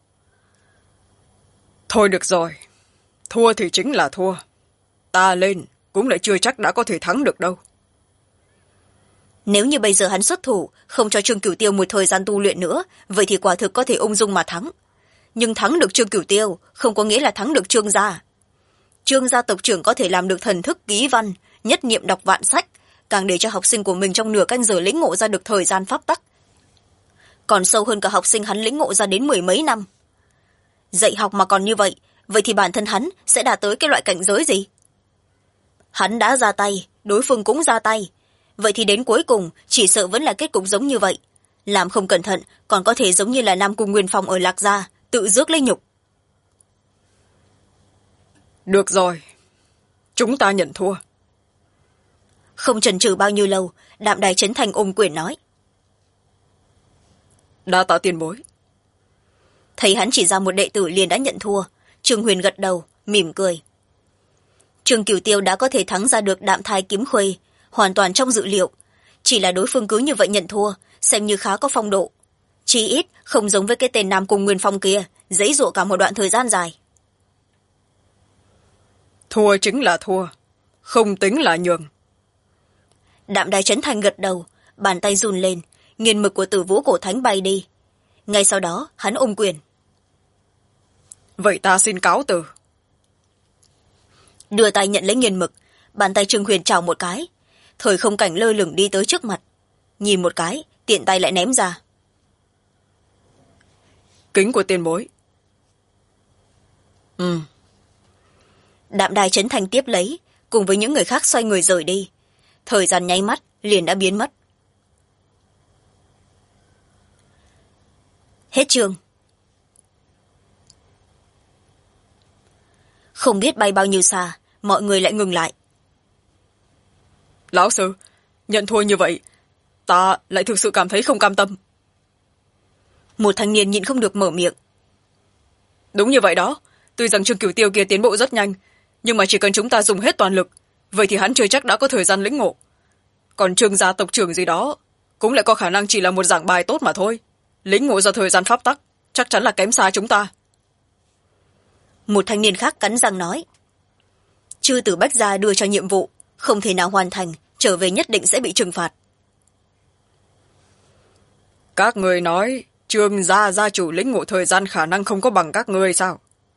Thôi được rồi, thua thì chính là thua, ta lên cũng lại chưa chắc đã có thể thắng được đâu. Nếu như bây giờ hắn xuất thủ không cho Trương Cửu Tiêu một thời gian tu luyện nữa, vậy thì quả thực có thể ung dung mà thắng. Nhưng thắng được Trương Cửu Tiêu không có nghĩa là thắng được Trương gia. Trương gia tộc trưởng có thể làm được thần thức ký văn, nhất niệm đọc vạn sách, càng để cho học sinh của mình trong nửa canh giờ lĩnh ngộ ra được thời gian pháp tắc, còn sâu hơn cả học sinh hắn lĩnh ngộ ra đến 10 mấy năm. Dạy học mà còn như vậy, vậy thì bản thân hắn sẽ đạt tới cái loại cảnh giới gì? Hắn đã ra tay, đối phương cũng ra tay, vậy thì đến cuối cùng chỉ sợ vẫn là kết cục giống như vậy, làm không cẩn thận còn có thể giống như là Nam Cung Nguyên Phong ở Lạc Gia, tự rước lấy nhục. Được rồi, chúng ta nhận thua. Không chần chừ bao nhiêu lâu, Đạm Đài Trấn Thành ôm quyền nói. Đa tạ tiền bối. Thấy hắn chỉ ra một đệ tử liền đã nhận thua, Trương Huyền gật đầu mỉm cười. Trương Cửu Tiêu đã có thể thắng ra được Đạm Thai Kiếm Khuê, hoàn toàn trong dự liệu, chỉ là đối phương cứ như vậy nhận thua, xem như khá có phong độ, chí ít không giống với cái tên Nam Cung Nguyên Phong kia giãy giụa cả một đoạn thời gian dài. Thua chính là thua, không tính là nhường. Đạm Đài Trấn Thành gật đầu, bàn tay run lên, nghiền mực của Tử Vũ Cổ Thánh bay đi. Ngay sau đó hắn ôm quyền. Vậy ta xin cáo từ. Đưa tay nhận lấy nghiền mực, bàn tay Trương Huyền chào một cái, thời không cảnh lơ lửng đi tới trước mặt, nhìn một cái tiện tay lại ném ra. Kính của tiền bối. Đạm Đài Trấn Thành tiếp lấy, cùng với những người khác xoay người rời đi. Thời gian nháy mắt liền đã biến mất. Hết chương. Không biết bay bao nhiêu xa, mọi người lại ngừng lại. Lão sư, nhận thua như vậy, ta lại thực sự cảm thấy không cam tâm. Một thanh niên nhịn không được mở miệng. Đúng như vậy đó, tuy rằng Trương Cửu Tiêu kia tiến bộ rất nhanh, nhưng mà chỉ cần chúng ta dùng hết toàn lực, vậy thì hắn chưa chắc đã có thời gian lĩnh ngộ. Còn Trương gia tộc trưởng gì đó cũng lại có khả năng chỉ là một giảng bài tốt mà thôi, lĩnh ngộ ra thời gian pháp tắc chắc chắn là kém xa chúng ta. Một thanh niên khác cắn răng nói. Chư tử Bách gia đưa cho nhiệm vụ, không thể nào hoàn thành, trở về nhất định sẽ bị trừng phạt. Các người nói Trương gia gia chủ lĩnh ngộ thời gian khả năng không có bằng các ngươi sao?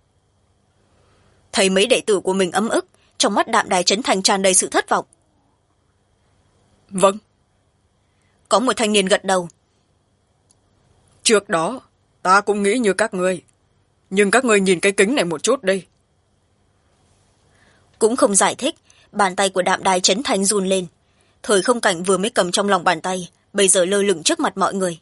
Thấy mấy đệ tử của mình ấm ức, trong mắt Đạm Đài Trấn Thành tràn đầy sự thất vọng. Vâng. Có một thanh niên gật đầu. Trước đó ta cũng nghĩ như các ngươi, nhưng các ngươi nhìn cái kính này một chút đi. Cũng không giải thích, bàn tay của Đạm Đài Trấn Thành run lên, thời không cảnh vừa mới cầm trong lòng bàn tay bây giờ lơ lửng trước mặt mọi người.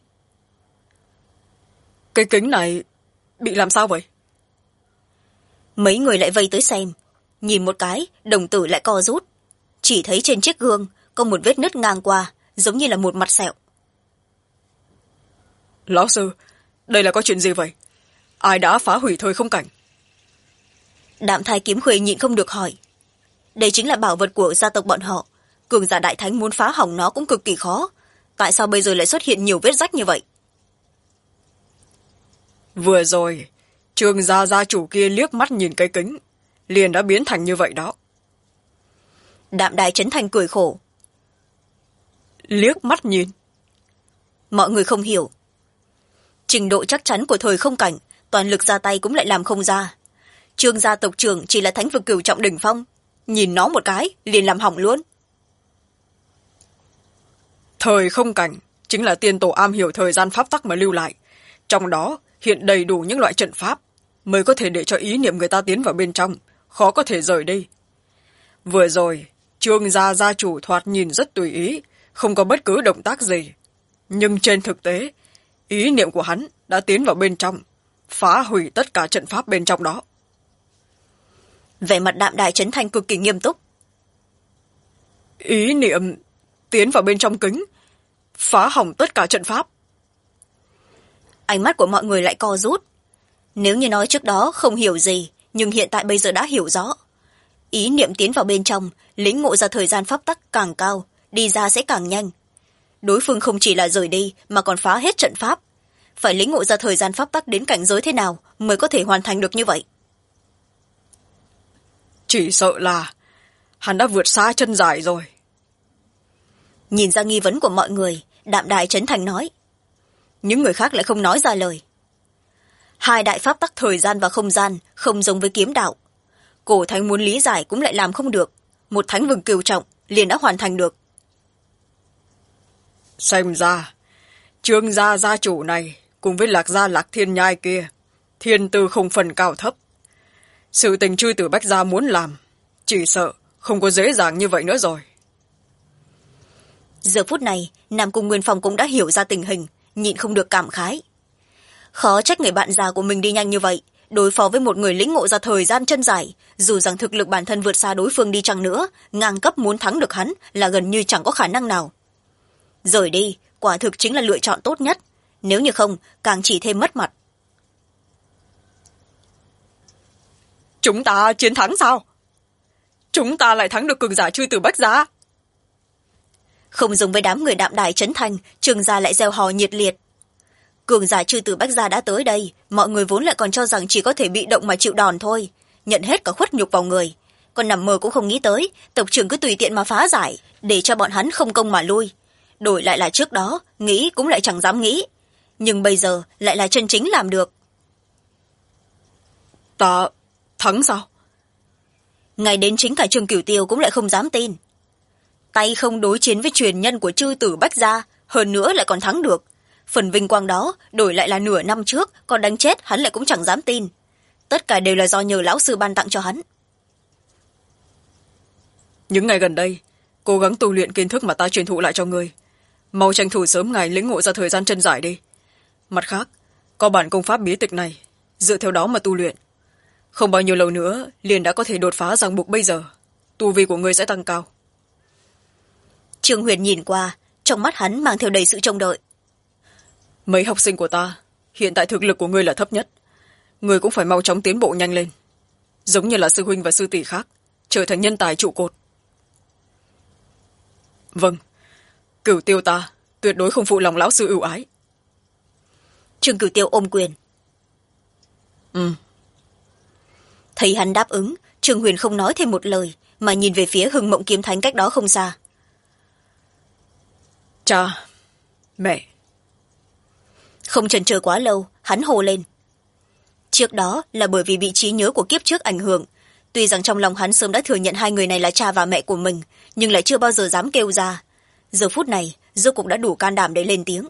Cái kính này bị làm sao vậy? Mấy người lại vây tới xem, nhìn một cái đồng tử lại co rút, chỉ thấy trên chiếc gương có một vết nứt ngang qua, giống như là một mặt sẹo. Lão sư, đây là có chuyện gì vậy? Ai đã phá hủy thời không cảnh? Đạm Thai Kiếm Khuê nhịn không được hỏi. Đây chính là bảo vật của gia tộc bọn họ, cường giả đại thánh muốn phá hỏng nó cũng cực kỳ khó, tại sao bây giờ lại xuất hiện nhiều vết rách như vậy? Vừa rồi Trương gia gia chủ kia liếc mắt nhìn cái kính liền đã biến thành như vậy đó. Đạm Đài Trấn Thành cười khổ. Liếc mắt nhìn? Mọi người không hiểu. Trình độ chắc chắn của thời không cảnh, toàn lực ra tay cũng lại làm không ra. Trương gia tộc trưởng chỉ là thánh vực cửu trọng đỉnh phong, nhìn nó một cái liền làm hỏng luôn. Thời không cảnh chính là tiên tổ am hiểu thời gian pháp tắc mà lưu lại, trong đó hiện đầy đủ những loại trận pháp mới có thể để cho ý niệm người ta tiến vào bên trong, khó có thể rời đi. Vừa rồi, Trương gia gia chủ thoạt nhìn rất tùy ý, không có bất cứ động tác gì. Nhưng trên thực tế, ý niệm của hắn đã tiến vào bên trong, phá hủy tất cả trận pháp bên trong đó. Vẻ mặt Đạm Đài Trấn Thành cực kỳ nghiêm túc. Ý niệm tiến vào bên trong kính, phá hỏng tất cả trận pháp. Ánh mắt của mọi người lại co rút. Nếu như nói trước đó không hiểu gì, nhưng hiện tại bây giờ đã hiểu rõ. Ý niệm tiến vào bên trong, lĩnh ngộ ra thời gian pháp tắc càng cao, đi ra sẽ càng nhanh. Đối phương không chỉ là rời đi mà còn phá hết trận pháp. Phải lĩnh ngộ ra thời gian pháp tắc đến cảnh giới thế nào mới có thể hoàn thành được như vậy? Chỉ sợ là hắn đã vượt xa chân dài rồi. Nhìn ra nghi vấn của mọi người, Đạm Đài Trấn Thành nói. Những người khác lại không nói ra lời. Hai đại pháp tắc thời gian và không gian không giống với kiếm đạo. Cổ thánh muốn lý giải cũng lại làm không được. Một thánh vực cửu trọng liền đã hoàn thành được. Xem ra, Trương gia gia chủ này cùng với Lạc gia Lạc Thiên Nhai kia, thiên tư không phần cao thấp. Sự tình Chư Tử Bách gia muốn làm, chỉ sợ không có dễ dàng như vậy nữa rồi. Giờ phút này, Nam Cung Nguyên Phong cũng đã hiểu ra tình hình, nhịn không được cảm khái. Khó trách người bạn già của mình đi nhanh như vậy, đối phó với một người lĩnh ngộ ra thời gian chân dài, dù rằng thực lực bản thân vượt xa đối phương đi chăng nữa, ngang cấp muốn thắng được hắn là gần như chẳng có khả năng nào. Rời đi, quả thực chính là lựa chọn tốt nhất, nếu như không, càng chỉ thêm mất mặt. Chúng ta chiến thắng sao? Chúng ta lại thắng được cường giả Chư Tử Bách gia. Không giống với đám người Đạm Đài Trấn Thành, Trương gia lại reo hò nhiệt liệt. Cường giả Chư Tử Bách gia đã tới đây, mọi người vốn lại còn cho rằng chỉ có thể bị động mà chịu đòn thôi, nhận hết cả khuất nhục vào người. Còn nằm mơ cũng không nghĩ tới, tộc trưởng cứ tùy tiện mà phá giải, để cho bọn hắn không công mà lui. Đổi lại là trước đó, nghĩ cũng lại chẳng dám nghĩ. Nhưng bây giờ lại là chân chính làm được. Ta thắng sao? Ngay đến chính cả Trương Cửu Tiêu cũng lại không dám tin. Tay không đối chiến với truyền nhân của Chư Tử Bách gia, hơn nữa lại còn thắng được. Phần vinh quang đó đổi lại là nửa năm trước, còn đánh chết hắn lại cũng chẳng dám tin. Tất cả đều là do nhờ lão sư ban tặng cho hắn. Những ngày gần đây, cố gắng tu luyện kiến thức mà ta truyền thụ lại cho ngươi. Mau tranh thủ sớm ngày lĩnh ngộ ra thời gian chân giải đi. Mặt khác, có bản công pháp bí tịch này, dựa theo đó mà tu luyện. Không bao nhiêu lâu nữa, liền đã có thể đột phá ràng buộc bây giờ. Tu vi của ngươi sẽ tăng cao. Trương Huyền nhìn qua, trong mắt hắn mang theo đầy sự trông đợi. Mấy học sinh của ta, hiện tại thực lực của ngươi là thấp nhất. Ngươi cũng phải mau chóng tiến bộ nhanh lên. Giống như là sư huynh và sư tỷ khác, trở thành nhân tài trụ cột. Vâng, Cửu Tiêu ta tuyệt đối không phụ lòng lão sư ưu ái. Trương Cửu Tiêu ôm quyền. Thấy hắn đáp ứng, Trương Huyền không nói thêm một lời, mà nhìn về phía Hưng Mộng Kiếm Thánh cách đó không xa. Cha, mẹ. Không chần chờ quá lâu, hắn hô lên. Trước đó là bởi vì bị trí nhớ của kiếp trước ảnh hưởng. Tuy rằng trong lòng hắn sớm đã thừa nhận hai người này là cha và mẹ của mình, nhưng lại chưa bao giờ dám kêu ra. Giờ phút này, rốt cuộc đã đủ can đảm để lên tiếng.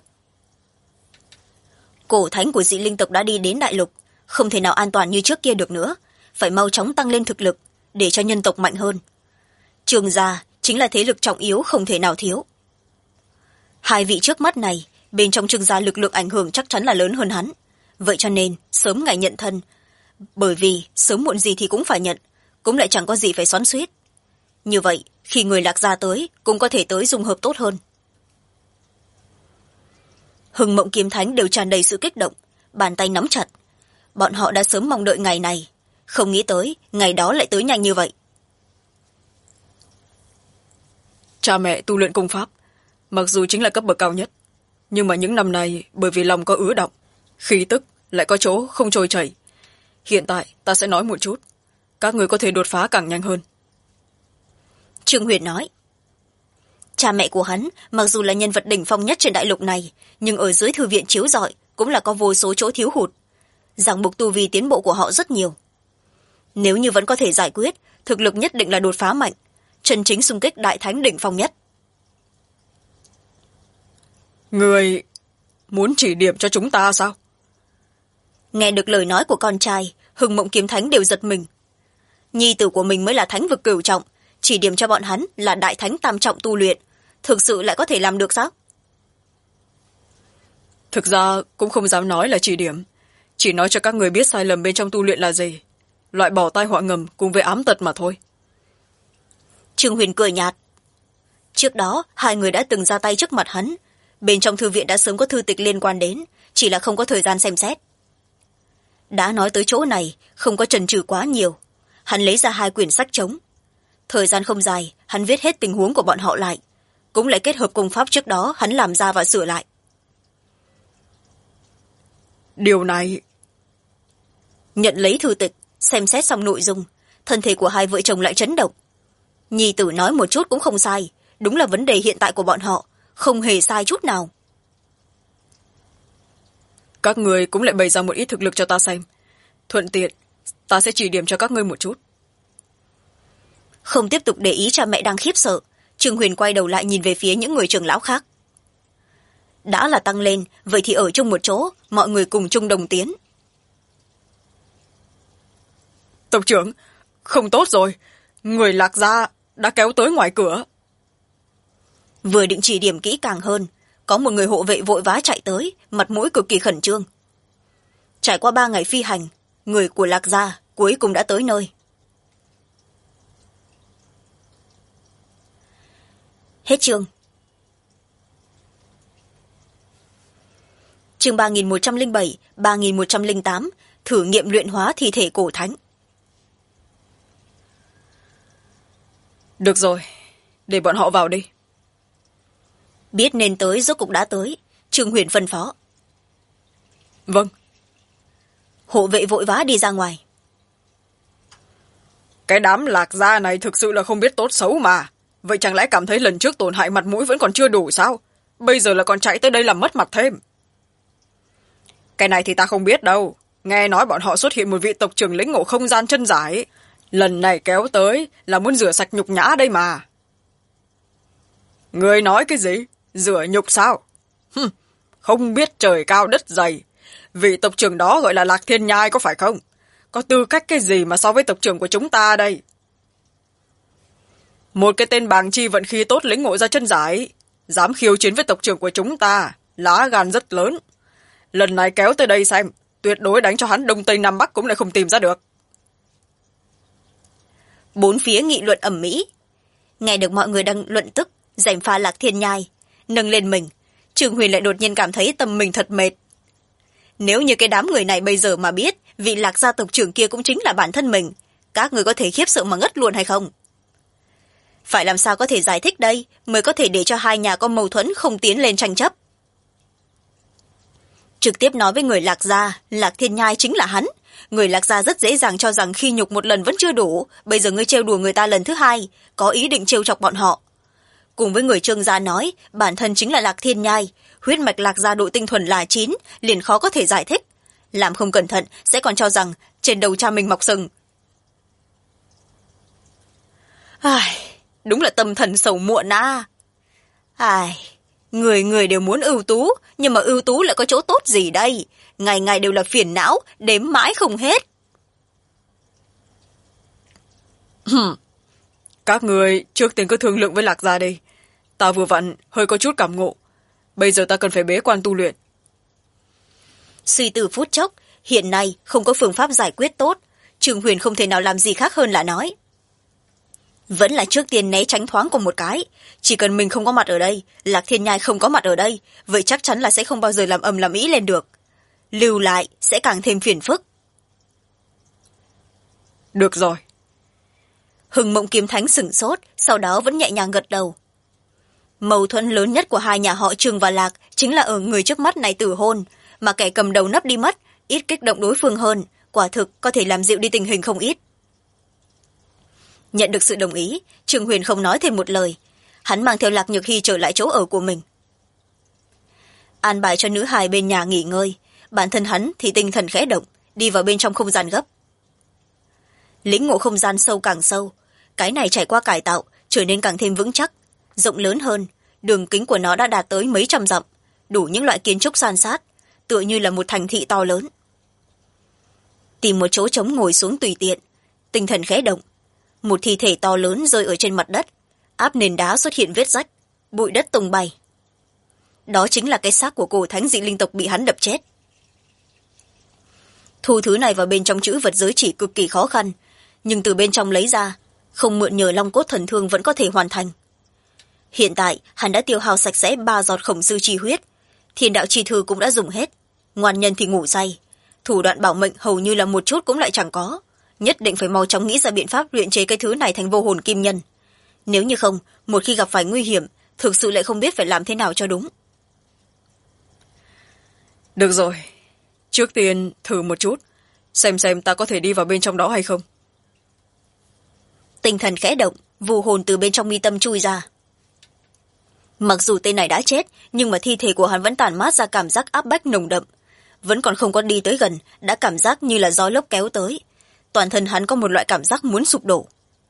Cổ thánh của dị linh tộc đã đi đến đại lục, không thể nào an toàn như trước kia được nữa. Phải mau chóng tăng lên thực lực, để cho nhân tộc mạnh hơn. Trương gia chính là thế lực trọng yếu không thể nào thiếu. Hai vị trước mắt này, bên trong Trương gia lực lượng ảnh hưởng chắc chắn là lớn hơn hắn. Vậy cho nên, sớm ngày nhận thân. Bởi vì, sớm muộn gì thì cũng phải nhận, cũng lại chẳng có gì phải xoắn xuýt. Như vậy, khi người Lạc gia tới, cũng có thể tới dung hợp tốt hơn. Hưng Mộng Kiếm Thánh đều tràn đầy sự kích động, bàn tay nắm chặt. Bọn họ đã sớm mong đợi ngày này, không nghĩ tới, ngày đó lại tới nhanh như vậy. Cha mẹ tu luyện công pháp, mặc dù chính là cấp bậc cao nhất, nhưng mà những năm này bởi vì lòng có ứa động, khí tức lại có chỗ không trôi chảy. Hiện tại ta sẽ nói một chút, các người có thể đột phá càng nhanh hơn. Trương Huyền nói. Cha mẹ của hắn mặc dù là nhân vật đỉnh phong nhất trên đại lục này, nhưng ở dưới thư viện chiếu rọi cũng là có vô số chỗ thiếu hụt. Ràng buộc tu vi tiến bộ của họ rất nhiều. Nếu như vẫn có thể giải quyết, thực lực nhất định là đột phá mạnh, chân chính xung kích đại thánh đỉnh phong nhất. Người muốn chỉ điểm cho chúng ta sao? Nghe được lời nói của con trai, Hưng Mộng Kiếm Thánh đều giật mình. Nhi tử của mình mới là thánh vực cửu trọng, chỉ điểm cho bọn hắn là đại thánh tam trọng tu luyện, thực sự lại có thể làm được sao? Thực ra cũng không dám nói là chỉ điểm, chỉ nói cho các người biết sai lầm bên trong tu luyện là gì, loại bỏ tai họa ngầm cùng với ám tật mà thôi. Trương Huyền cười nhạt. Trước đó hai người đã từng ra tay trước mặt hắn, bên trong thư viện đã sớm có thư tịch liên quan đến, chỉ là không có thời gian xem xét. Đã nói tới chỗ này, không có chần chừ quá nhiều, hắn lấy ra 2 quyển sách trống. Thời gian không dài, hắn viết hết tình huống của bọn họ lại, cũng lại kết hợp công pháp trước đó hắn làm ra và sửa lại. Điều này... Nhận lấy thư tịch, xem xét xong nội dung, thân thể của hai vợ chồng lại chấn động. Nhi tử nói một chút cũng không sai, đúng là vấn đề hiện tại của bọn họ, không hề sai chút nào. Các người cũng lại bày ra một ít thực lực cho ta xem, thuận tiện ta sẽ chỉ điểm cho các ngươi một chút. Không tiếp tục để ý cha mẹ đang khiếp sợ, Trương Huyền quay đầu lại nhìn về phía những người trưởng lão khác. Đã là tăng lên, vậy thì ở chung một chỗ, mọi người cùng chung đồng tiến. Tộc trưởng, không tốt rồi, người Lạc Gia đã kéo tới ngoài cửa. Vừa định chỉ điểm kỹ càng hơn, có một người hộ vệ vội vã chạy tới, mặt mũi cực kỳ khẩn trương. Trải qua 3 ngày phi hành, người của Lạc Gia cuối cùng đã tới nơi. Hết chương. Chương 3107, 3108, thử nghiệm luyện hóa thi thể cổ thánh. Được rồi, để bọn họ vào đi. Biết nên tới rốt cục đã tới, Trương Huyền phân phó. Vâng. Hộ vệ vội vã đi ra ngoài. Cái đám Lạc Gia này thực sự là không biết tốt xấu mà. Vậy chẳng lẽ cảm thấy lần trước tổn hại mặt mũi vẫn còn chưa đủ sao? Bây giờ là còn chạy tới đây làm mất mặt thêm. Cái này thì ta không biết đâu. Nghe nói bọn họ xuất hiện một vị tộc trưởng lĩnh ngộ không gian chân giải. Lần này kéo tới là muốn rửa sạch nhục nhã đây mà. Người nói cái gì? Rửa nhục sao? Không biết trời cao đất dày. Vị tộc trưởng đó gọi là Lạc Thiên Nhai có phải không? Có tư cách cái gì mà so với tộc trưởng của chúng ta đây? Một cái tên bàng chi vận khí tốt lĩnh ngộ ra chân giải, dám khiêu chiến với tộc trưởng của chúng ta, lá gan rất lớn. Lần này kéo tới đây xem, tuyệt đối đánh cho hắn Đông Tây Nam Bắc cũng lại không tìm ra được. Bốn phía nghị luận ầm ĩ. Nghe được mọi người đang luận tức, giành pha Lạc Thiên Nhai, nâng lên mình, Trương Huyền lại đột nhiên cảm thấy tâm mình thật mệt. Nếu như cái đám người này bây giờ mà biết vị Lạc gia tộc trưởng kia cũng chính là bản thân mình, các người có thể khiếp sợ mà ngất luôn hay không? Phải làm sao có thể giải thích đây mới có thể để cho hai nhà có mâu thuẫn không tiến lên tranh chấp? Trực tiếp nói với người Lạc gia, Lạc Thiên Nhai chính là hắn. Người Lạc gia rất dễ dàng cho rằng khi nhục một lần vẫn chưa đủ, bây giờ ngươi trêu đùa người ta lần thứ 2, có ý định trêu chọc bọn họ. Cùng với người Trương gia nói, bản thân chính là Lạc Thiên Nhai, huyết mạch Lạc gia độ tinh thuần là 9, liền khó có thể giải thích. Làm không cẩn thận sẽ còn cho rằng trên đầu cha mình mọc sừng. Đúng là tâm thần sầu muộn à. Người người đều muốn ưu tú, nhưng mà ưu tú lại có chỗ tốt gì đây? Ngày ngày đều là phiền não, đếm mãi không hết. Các người trước tiên cứ thương lượng với Lạc Gia đi. Ta vừa vặn hơi có chút cảm ngộ. Bây giờ ta cần phải bế quan tu luyện. Suy tư phút chốc, hiện nay không có phương pháp giải quyết tốt. Trương Huyền không thể nào làm gì khác hơn là nói. Vẫn là trước tiên né tránh thoáng cùng một cái. Chỉ cần mình không có mặt ở đây, Lạc Thiên Nhai không có mặt ở đây, vậy chắc chắn là sẽ không bao giờ làm ầm làm ĩ lên được. Lưu lại sẽ càng thêm phiền phức. Được rồi. Hưng Mộng Kiếm Thánh sửng sốt, sau đó vẫn nhẹ nhàng gật đầu. Mâu thuẫn lớn nhất của hai nhà họ Trương và Lạc chính là ở người trước mắt này tử hôn, mà kẻ cầm đầu nấp đi mất, ít kích động đối phương hơn, quả thực có thể làm dịu đi tình hình không ít. Nhận được sự đồng ý, Trương Huyền không nói thêm một lời. Hắn mang theo Lạc Nhược Hy trở lại chỗ ở của mình. An bài cho nữ hài bên nhà nghỉ ngơi, bản thân hắn thì tinh thần khẽ động, đi vào bên trong không gian gấp. Lĩnh ngộ không gian sâu càng sâu, cái này trải qua cải tạo, trở nên càng thêm vững chắc, rộng lớn hơn, đường kính của nó đã đạt tới mấy trăm dặm, đủ những loại kiến trúc san sát, tựa như là một thành thị to lớn. tìm một chỗ trống ngồi xuống tùy tiện. Tinh thần khẽ động, một thi thể to lớn rơi ở trên mặt đất, áp nền đá xuất hiện vết rách, bụi đất tung bay. Đó chính là cái xác của cổ thánh dị linh tộc bị hắn đập chết. Thu thứ này vào bên trong chữ vật giới chỉ cực kỳ khó khăn, nhưng từ bên trong lấy ra, không mượn nhờ long cốt thần thương vẫn có thể hoàn thành. Hiện tại hắn đã tiêu hao sạch sẽ 3 giọt khổng sư chi huyết, thiên đạo chi thư cũng đã dùng hết, ngoan nhân thì ngủ say, thủ đoạn bảo mệnh hầu như là một chút cũng lại chẳng có, nhất định phải mau chóng nghĩ ra biện pháp luyện chế cái thứ này thành vô hồn kim nhân. Nếu như không, một khi gặp phải nguy hiểm, thực sự lại không biết phải làm thế nào cho đúng. Được rồi, trước tiên thử một chút, xem ta có thể đi vào bên trong đó hay không. Tinh thần khẽ động, vù hồn từ bên trong mi tâm chui ra. Mặc dù tên này đã chết, nhưng mà thi thể của hắn vẫn tản mát ra cảm giác áp bách nồng đậm. Vẫn còn không có đi tới gần, đã cảm giác như là gió lốc kéo tới. Toàn thân hắn có một loại cảm giác muốn sụp đổ.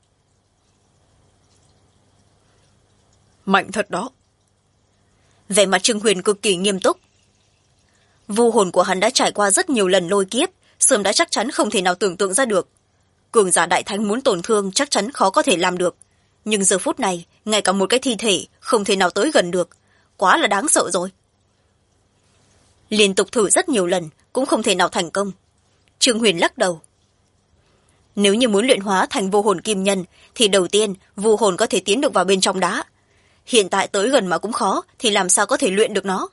Mạnh thật đó. Vẻ mặt Trương Huyền cực kỳ nghiêm túc. Vu hồn của hắn đã trải qua rất nhiều lần lôi kiếp, sớm đã chắc chắn không thể nào tưởng tượng ra được. Cường giả đại thánh muốn tổn thương chắc chắn khó có thể làm được. Nhưng giờ phút này, ngay cả một cái thi thể không thể nào tới gần được. Quá là đáng sợ rồi. Liên tục thử rất nhiều lần, cũng không thể nào thành công. Trương Huyền lắc đầu. Nếu như muốn luyện hóa thành vô hồn kim nhân, thì đầu tiên, vu hồn có thể tiến được vào bên trong đá. Hiện tại tới gần mà cũng khó, thì làm sao có thể luyện được nó?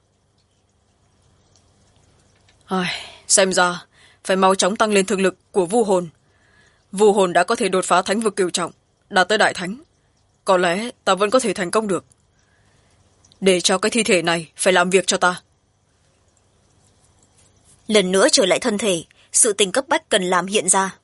Xem ra, phải mau chóng tăng lên thực lực của vu hồn. Vu hồn đã có thể đột phá thánh vực cửu trọng, đạt tới đại thánh. Có lẽ ta vẫn có thể thành công được. Để cho cái thi thể này phải làm việc cho ta. Lần nữa trở lại thân thể, sự tình cấp bách cần làm hiện ra.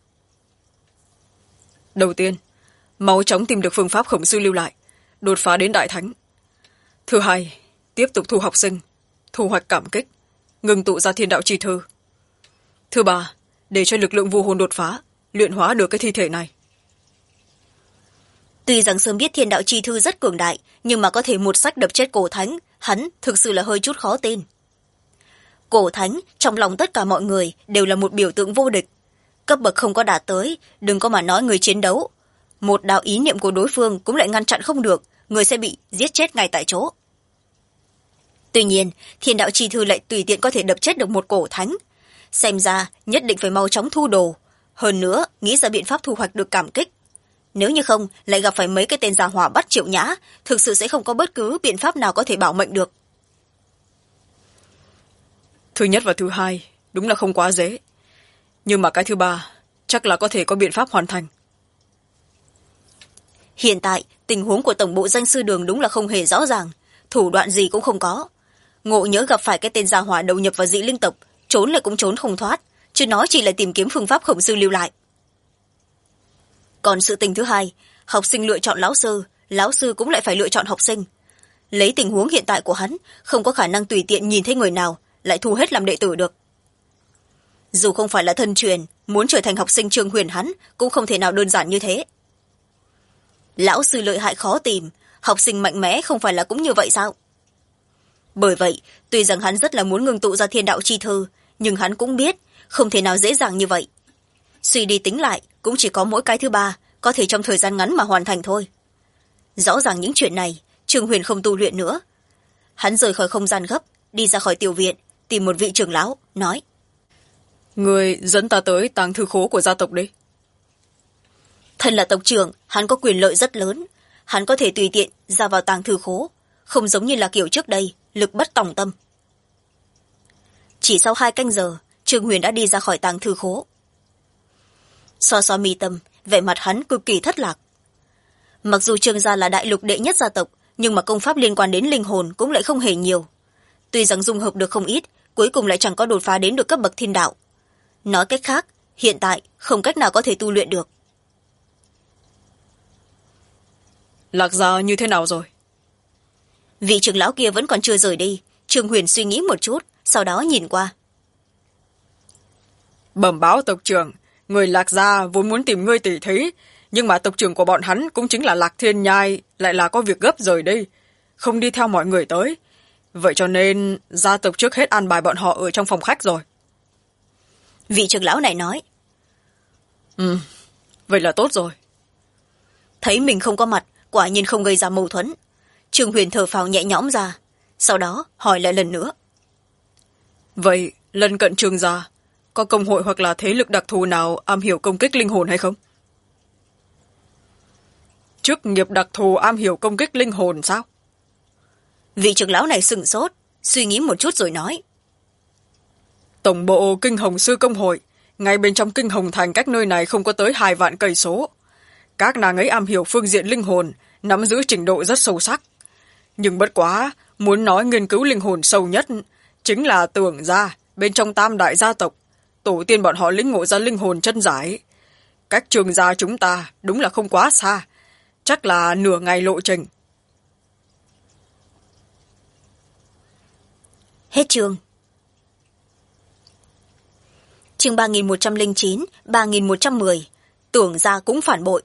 Đầu tiên, mau chóng tìm được phương pháp khổng sư lưu lại, đột phá đến đại thánh. Thứ hai, tiếp tục thu học sinh, thu hoạch cảm kích, ngừng tụ ra thiên đạo chi thư. Thứ ba, để cho lực lượng vu hồn đột phá, luyện hóa được cái thi thể này. Tuy rằng sớm biết thiên đạo chi thư rất cường đại, nhưng mà có thể một sách đập chết cổ thánh, hắn thực sự là hơi chút khó tin. Cổ thánh, trong lòng tất cả mọi người, đều là một biểu tượng vô địch. Cấp bậc không có đạt tới, đừng có mà nói người chiến đấu. Một đạo ý niệm của đối phương cũng lại ngăn chặn không được, người sẽ bị giết chết ngay tại chỗ. Tuy nhiên, thiên đạo chi thư lại tùy tiện có thể đập chết được một cổ thánh. Xem ra, nhất định phải mau chóng thu đồ. Hơn nữa, nghĩ ra biện pháp thu hoạch được cảm kích. Nếu như không, lại gặp phải mấy cái tên già hỏa bắt Triệu Nhã, thực sự sẽ không có bất cứ biện pháp nào có thể bảo mệnh được. Thứ nhất và thứ hai, đúng là không quá dễ. Nhưng mà cái thứ ba, chắc là có thể có biện pháp hoàn thành. Hiện tại, tình huống của tổng bộ danh sư đường đúng là không hề rõ ràng. Thủ đoạn gì cũng không có. Ngộ nhớ gặp phải cái tên già hỏa đầu nhập vào dị linh tộc, trốn lại cũng trốn không thoát, chứ nó chỉ là tìm kiếm phương pháp khổng sư lưu lại. Còn sự tình thứ hai, học sinh lựa chọn lão sư cũng lại phải lựa chọn học sinh. Lấy tình huống hiện tại của hắn, không có khả năng tùy tiện nhìn thấy người nào, lại thu hết làm đệ tử được. Dù không phải là thân truyền, muốn trở thành học sinh Trương Huyền hắn, cũng không thể nào đơn giản như thế. Lão sư lợi hại khó tìm, học sinh mạnh mẽ không phải là cũng như vậy sao? Bởi vậy, tuy rằng hắn rất là muốn ngưng tụ ra thiên đạo chi thư, nhưng hắn cũng biết, không thể nào dễ dàng như vậy. Suy đi tính lại, cũng chỉ có mỗi cái thứ ba, có thể trong thời gian ngắn mà hoàn thành thôi. Rõ ràng những chuyện này, Trương Huyền không tu luyện nữa. Hắn rời khỏi không gian gấp, đi ra khỏi tiểu viện, tìm một vị trưởng lão, nói. Người dẫn ta tới tàng thư khố của gia tộc đi. Thân là tộc trưởng, hắn có quyền lợi rất lớn. Hắn có thể tùy tiện ra vào tàng thư khố, không giống như là kiểu trước đây, lực bất tòng tâm. Chỉ sau 2 canh giờ, Trương Huyền đã đi ra khỏi tàng thư khố. Xoa xoa mi tâm, vẻ mặt hắn cực kỳ thất lạc. Mặc dù Trương gia là đại lục đệ nhất gia tộc, nhưng mà công pháp liên quan đến linh hồn cũng lại không hề nhiều. Tuy rằng dung hợp được không ít, cuối cùng lại chẳng có đột phá đến được cấp bậc thiên đạo. Nói cách khác, hiện tại không cách nào có thể tu luyện được. Lạc gia như thế nào rồi? Vị trưởng lão kia vẫn còn chưa rời đi. Trương Huyền suy nghĩ một chút, sau đó nhìn qua. Bẩm báo tộc trưởng, người Lạc gia vốn muốn tìm ngươi tỷ thí, nhưng mà tộc trưởng của bọn hắn cũng chính là Lạc Thiên Nhai, lại là có việc gấp rời đi, không đi theo mọi người tới. Vậy cho nên gia tộc trước hết an bài bọn họ ở trong phòng khách rồi. Vị trưởng lão này nói. Vậy là tốt rồi. Thấy mình không có mặt, quả nhiên không gây ra mâu thuẫn. Trương Huyền thở phào nhẹ nhõm ra, sau đó hỏi lại lần nữa. Vậy lân cận Trương gia có công hội hoặc là thế lực đặc thù nào am hiểu công kích linh hồn hay không? Chức nghiệp đặc thù am hiểu công kích linh hồn sao? Vị trưởng lão này sửng sốt, suy nghĩ một chút rồi nói. Tổng bộ Kinh Hồng Sư Công Hội, ngay bên trong Kinh Hồng Thành cách nơi này không có tới 2 vạn cây số. Các nàng ấy am hiểu phương diện linh hồn, nắm giữ trình độ rất sâu sắc. Nhưng bất quá, muốn nói nghiên cứu linh hồn sâu nhất, chính là Tưởng gia, bên trong Tam đại gia tộc. Tổ tiên bọn họ lĩnh ngộ ra linh hồn chân giải. Cách Trương gia chúng ta đúng là không quá xa, chắc là nửa ngày lộ trình. Hết chương. Chương 3109, 3110. Tưởng gia cũng phản bội.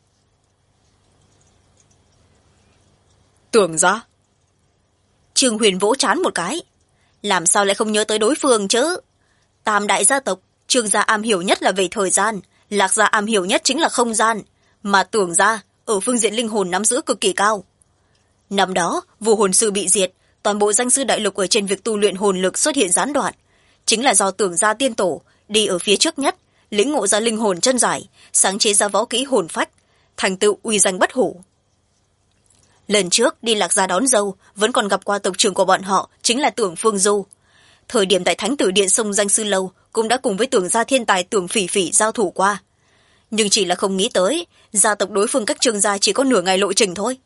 Tưởng gia? Trương Huyền vỗ trán một cái. Làm sao lại không nhớ tới đối phương chứ? Tam đại gia tộc, Trương gia am hiểu nhất là về thời gian, Lạc gia am hiểu nhất chính là không gian, mà Tưởng gia ở phương diện linh hồn nắm giữ cực kỳ cao. Năm đó, vụ hồn sư bị diệt, toàn bộ danh sư đại lục ở trên việc tu luyện hồn lực xuất hiện gián đoạn. Chính là do Tưởng gia tiên tổ đi ở phía trước nhất, lĩnh ngộ ra linh hồn chân giải, sáng chế ra võ kỹ hồn phách, thành tựu uy danh bất hủ. Lần trước đi Lạc gia đón dâu, vẫn còn gặp qua tộc trưởng của bọn họ, chính là Tưởng Phương Du. Thời điểm tại Thánh Tử Điện sông Danh Sư Lâu cũng đã cùng với Tưởng gia thiên tài Tưởng Phỉ Phỉ giao thủ qua. Nhưng chỉ là không nghĩ tới, gia tộc đối phương cách Trương gia chỉ có nửa ngày lộ trình thôi.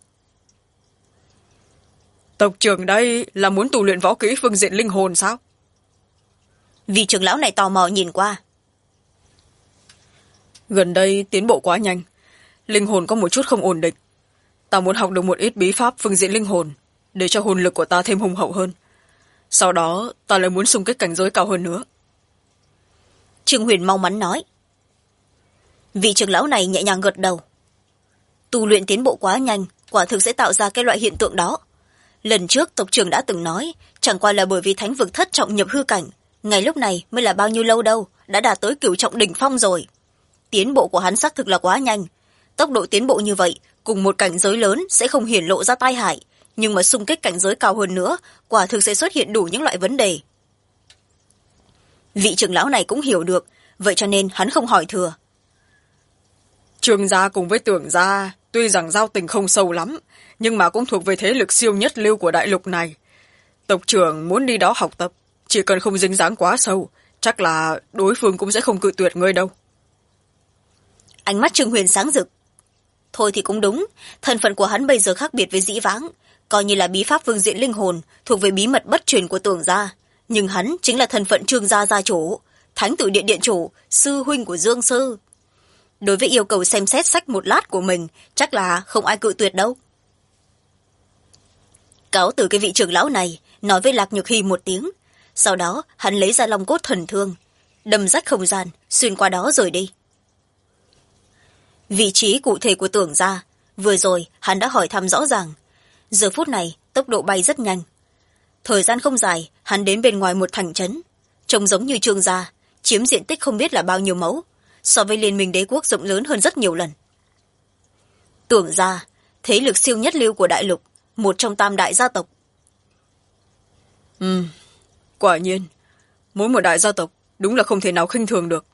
Tộc trưởng đây là muốn tu luyện võ kỹ phương diện linh hồn sao? Vị trưởng lão này tò mò nhìn qua. Gần đây tiến bộ quá nhanh, linh hồn có một chút không ổn định. Ta muốn học được một ít bí pháp phương diện linh hồn, để cho hồn lực của ta thêm hùng hậu hơn. Sau đó, ta lại muốn xung kích cảnh giới cao hơn nữa. Trương Huyền mau mắn nói. Vị trưởng lão này nhẹ nhàng gật đầu. Tu luyện tiến bộ quá nhanh, quả thực sẽ tạo ra cái loại hiện tượng đó. Lần trước tộc trưởng đã từng nói, chẳng qua là bởi vì thánh vực thất trọng nhập hư cảnh, ngày lúc này mới là bao nhiêu lâu đâu, đã đạt tới cửu trọng đỉnh phong rồi. Tiến bộ của hắn xác thực là quá nhanh. Tốc độ tiến bộ như vậy, cùng một cảnh giới lớn sẽ không hiển lộ ra tai hại, nhưng mà xung kích cảnh giới cao hơn nữa, quả thực sẽ xuất hiện đủ những loại vấn đề. Vị trưởng lão này cũng hiểu được, vậy cho nên hắn không hỏi thừa. Trương gia cùng với Tưởng gia tuy rằng giao tình không sâu lắm, nhưng mà cũng thuộc về thế lực siêu nhất lưu của đại lục này. Tộc trưởng muốn đi đó học tập, chỉ cần không dính dáng quá sâu, chắc là đối phương cũng sẽ không cự tuyệt ngươi đâu. Ánh mắt Trương Huyền sáng rực. Thôi thì cũng đúng, thân phận của hắn bây giờ khác biệt với dĩ vãng, coi như là bí pháp phương diện linh hồn thuộc về bí mật bất truyền của Tưởng gia, nhưng hắn chính là thân phận Trương gia gia chủ, Thánh Tử Điện điện chủ, sư huynh của Dương sư. Đối với yêu cầu xem xét sách một lát của mình, chắc là không ai cự tuyệt đâu. Cáo từ cái vị trưởng lão này, nói với Lạc Nhược Hy một tiếng, sau đó hắn lấy ra long cốt thần thương, đâm rách không gian, xuyên qua đó rồi đi. Vị trí cụ thể của Tưởng gia, vừa rồi hắn đã hỏi thăm rõ ràng. Giờ phút này, tốc độ bay rất nhanh. Thời gian không dài, hắn đến bên ngoài một thành trấn, trông giống như Trương gia, chiếm diện tích không biết là bao nhiêu mẫu, so với Liên minh đế quốc rộng lớn hơn rất nhiều lần. Tưởng gia, thế lực siêu nhất lưu của đại lục, một trong tam đại gia tộc. Quả nhiên, mỗi một đại gia tộc đúng là không thể nào khinh thường được.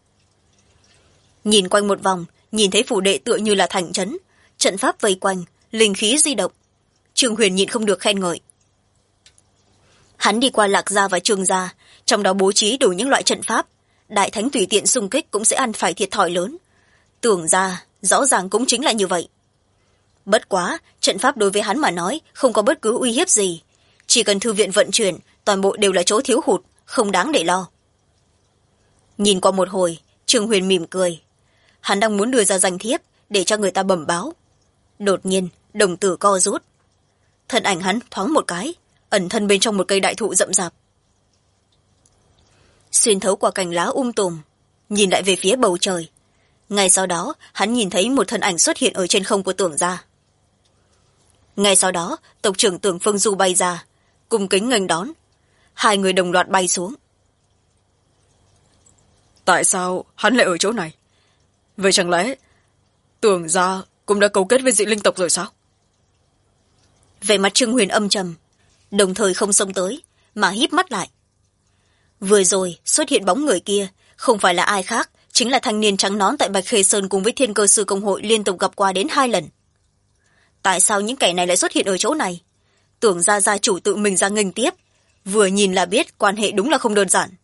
Nhìn quanh một vòng, nhìn thấy phủ đệ tựa như là thành trấn, trận pháp vây quanh, linh khí di động. Trương Huyền nhịn không được khen ngợi. Hắn đi qua Lạc gia và Trương gia, trong đó bố trí đủ những loại trận pháp, đại thánh tùy tiện xung kích cũng sẽ ăn phải thiệt thòi lớn. Tưởng ra rõ ràng cũng chính là như vậy. Bất quá, trận pháp đối với hắn mà nói không có bất cứ uy hiếp gì, chỉ cần thư viện vận chuyển, toàn bộ đều là chỗ thiếu hụt, không đáng để lo. Nhìn qua một hồi, Trương Huyền mỉm cười. Hắn đang muốn đưa ra danh thiếp để cho người ta bẩm báo. Đột nhiên, đồng tử co rút. Thân ảnh hắn thoáng một cái, ẩn thân bên trong một cây đại thụ rậm rạp. Xuyên thấu qua cành lá tùm, nhìn lại về phía bầu trời. Ngay sau đó, hắn nhìn thấy một thân ảnh xuất hiện ở trên không của Tưởng gia. Ngay sau đó, tộc trưởng Tưởng Phương Du bay ra, cung kính nghênh đón. Hai người đồng loạt bay xuống. Tại sao hắn lại ở chỗ này? vậy chẳng lẽ Tưởng gia cũng đã cấu kết với dị linh tộc rồi sao? Vẻ mặt Trương Huyền âm trầm, đồng thời không xông tới mà híp mắt lại. Vừa rồi xuất hiện bóng người kia không phải là ai khác, chính là thanh niên trắng nón tại Bạch Khê Sơn cùng với Thiên Cơ Sư Công hội liên tục gặp qua đến 2 lần. Tại sao những kẻ này lại xuất hiện ở chỗ này? Tưởng gia gia chủ tự mình ra nghênh tiếp, vừa nhìn là biết quan hệ đúng là không đơn giản.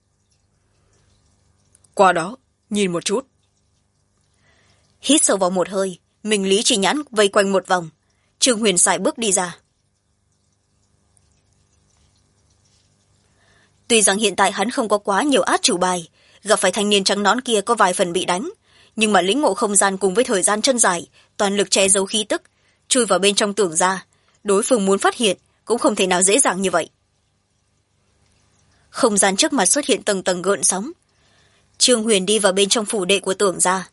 Qua đó nhìn một chút. Hít sâu vào một hơi, Minh Lý chỉ nhãn vây quanh một vòng. Trương Huyền sải bước đi ra. Tuy rằng hiện tại hắn không có quá nhiều át chủ bài, gặp phải thanh niên trắng nón kia có vài phần bị đánh, nhưng mà lĩnh ngộ không gian cùng với thời gian chân dài, toàn lực che giấu khí tức, chui vào bên trong Tưởng gia, đối phương muốn phát hiện cũng không thể nào dễ dàng như vậy. Không gian trước mặt xuất hiện tầng tầng gợn sóng. Trương Huyền đi vào bên trong phủ đệ của Tưởng gia.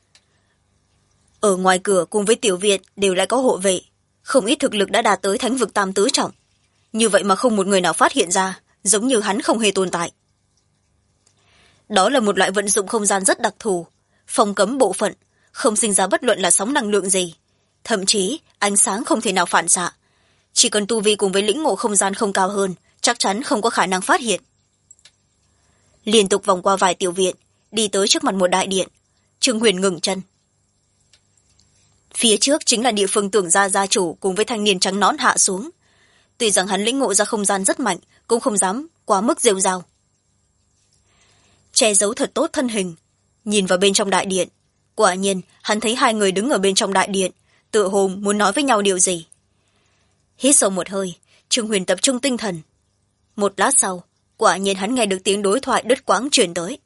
Ở ngoài cửa cùng với tiểu viện đều lại có hộ vệ, không ít thực lực đã đạt tới thánh vực tam tứ trọng. Như vậy mà không một người nào phát hiện ra, giống như hắn không hề tồn tại. Đó là một loại vận dụng không gian rất đặc thù, phong cấm bộ phận, không sinh ra bất luận là sóng năng lượng gì. Thậm chí ánh sáng không thể nào phản xạ. Chỉ cần tu vi cùng với lĩnh ngộ không gian không cao hơn, chắc chắn không có khả năng phát hiện. Liên tục vòng qua vài tiểu viện, đi tới trước mặt một đại điện. Trương Huyền ngừng chân. Phía trước chính là địa phương Tưởng gia gia chủ cùng với thanh niên trắng nón hạ xuống. Tuy rằng hắn lĩnh ngộ ra không gian rất mạnh, cũng không dám quá mức rêu rao. Che giấu thật tốt thân hình, nhìn vào bên trong đại điện. Quả nhiên hắn thấy 2 người đứng ở bên trong đại điện, tựa hồ muốn nói với nhau điều gì. Hít sâu một hơi, Trương Huyền tập trung tinh thần. Một lát sau, quả nhiên hắn nghe được tiếng đối thoại đứt quãng truyền tới.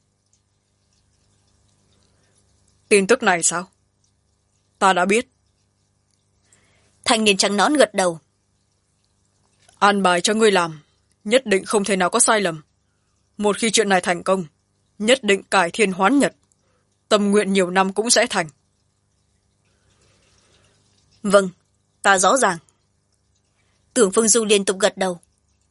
Tin tức này sao? Ta đã biết. Thanh niên trắng nón gật đầu. An bài cho ngươi làm, nhất định không thể nào có sai lầm. Một khi chuyện này thành công, nhất định cải thiên hoán nhật. Tâm nguyện nhiều năm cũng sẽ thành. Vâng, ta rõ ràng. Tưởng Phương Du liên tục gật đầu.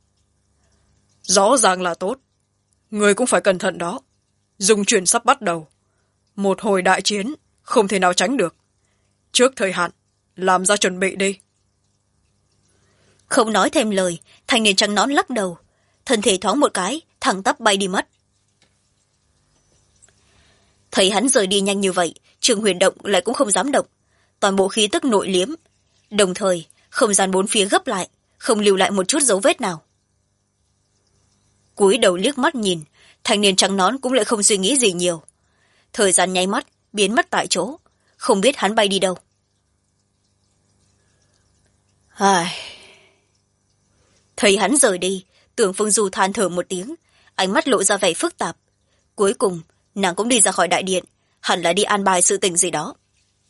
Rõ ràng là tốt. Ngươi cũng phải cẩn thận đó. Dung chuyển sắp bắt đầu. Một hồi đại chiến, không thể nào tránh được. Trước thời hạn, làm ra chuẩn bị đi. Không nói thêm lời, thanh niên trắng nón lắc đầu. Thân thể thoáng một cái, thẳng tắp bay đi mất. Thấy hắn rời đi nhanh như vậy, Trương Huyền động lại cũng không dám động. Toàn bộ khí tức nội liếm. Đồng thời, không gian bốn phía gấp lại, không lưu lại một chút dấu vết nào. Cúi đầu liếc mắt nhìn, thanh niên trắng nón cũng lại không suy nghĩ gì nhiều. Thời gian nháy mắt, biến mất tại chỗ, không biết hắn bay đi đâu. Thấy hắn rời đi, Tưởng Phương Du than thở một tiếng, ánh mắt lộ ra vẻ phức tạp. Cuối cùng, nàng cũng đi ra khỏi đại điện, hẳn là đi an bài sự tình gì đó.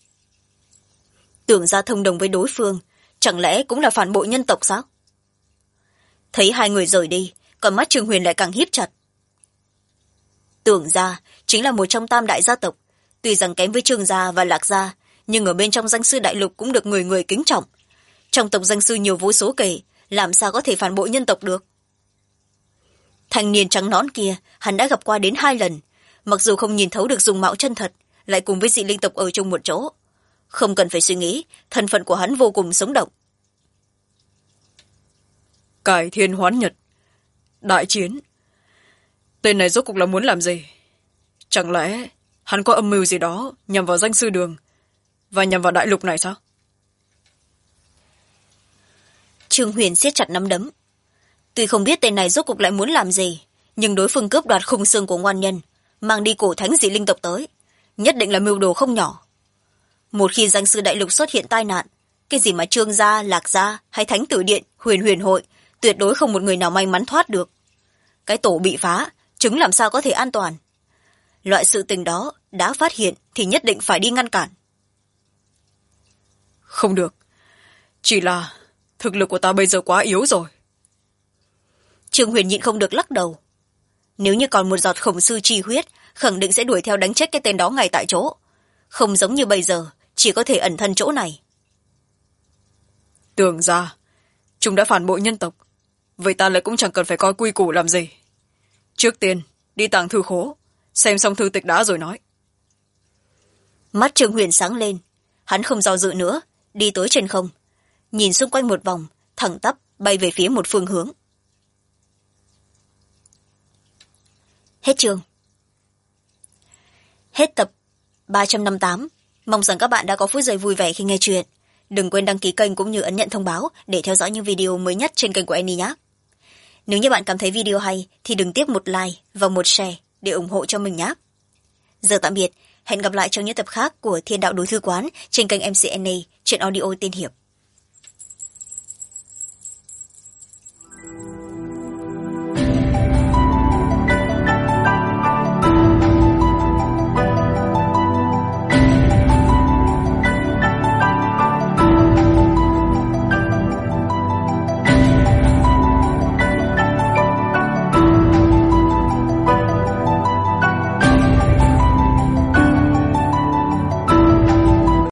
Tưởng ra thông đồng với đối phương, chẳng lẽ cũng là phản bội nhân tộc sao? Thấy 2 người rời đi, còn mắt Trương Huyền lại càng híp chặt. Tưởng gia chính là một trong 3 đại gia tộc, tuy rằng kém với Trương gia và Lạc gia, nhưng ở bên trong danh sư đại lục cũng được người người kính trọng. Trong tộc danh sư nhiều vô số kể, làm sao có thể phản bội nhân tộc được? Thanh niên trắng nón kia, hắn đã gặp qua đến 2 lần, mặc dù không nhìn thấu được dung mạo chân thật, lại cùng với dị linh tộc ở chung một chỗ. Không cần phải suy nghĩ, thân phận của hắn vô cùng sống động. Cải thiên hoán nhật. Đại chiến. Tên này rốt cuộc là muốn làm gì? Chẳng lẽ hắn có âm mưu gì đó nhằm vào danh sư đường và nhằm vào đại lục này sao? Trương Huyền siết chặt nắm đấm. Tuy không biết tên này rốt cuộc lại muốn làm gì, nhưng đối phương cướp đoạt khung xương của ngoan nhân, mang đi cổ thánh dị linh tộc tới, nhất định là mưu đồ không nhỏ. Một khi danh sư đại lục xuất hiện tai nạn, cái gì mà Trương gia, Lạc gia hay Thánh Tử Điện, Huyền Huyền hội, tuyệt đối không một người nào may mắn thoát được. Cái tổ bị phá, trứng làm sao có thể an toàn? Loại sự tình đó đã phát hiện thì nhất định phải đi ngăn cản. Không được. Chỉ là thực lực của ta bây giờ quá yếu rồi. Trương Huyền nhịn không được lắc đầu. Nếu như còn một giọt khổng sư chi huyết, khẳng định sẽ đuổi theo đánh chết cái tên đó ngay tại chỗ. Không giống như bây giờ, chỉ có thể ẩn thân chỗ này. Tưởng ra, chúng đã phản bội nhân tộc. Vậy ta lại cũng chẳng cần phải coi quy củ làm gì. Trước tiên, đi tàng thư khố, xem xong thư tịch đã rồi nói. Mắt Trương Huyền sáng lên, hắn không do dự nữa, đi tới trên không, nhìn xung quanh một vòng, thẳng tắp bay về phía một phương hướng. Hết chương. Hết tập 358. Mong rằng các bạn đã có phút giây vui vẻ khi nghe chuyện. Đừng quên đăng ký kênh cũng như ấn nhận thông báo để theo dõi những video mới nhất trên kênh của Annie nhé. Nếu như bạn cảm thấy video hay thì đừng tiếc một like và một share để ủng hộ cho mình nhé. Giờ tạm biệt, hẹn gặp lại trong những tập khác của Thiên Đạo Đối Thư Quán trên kênh MC Annie trên audio Tiên Hiệp.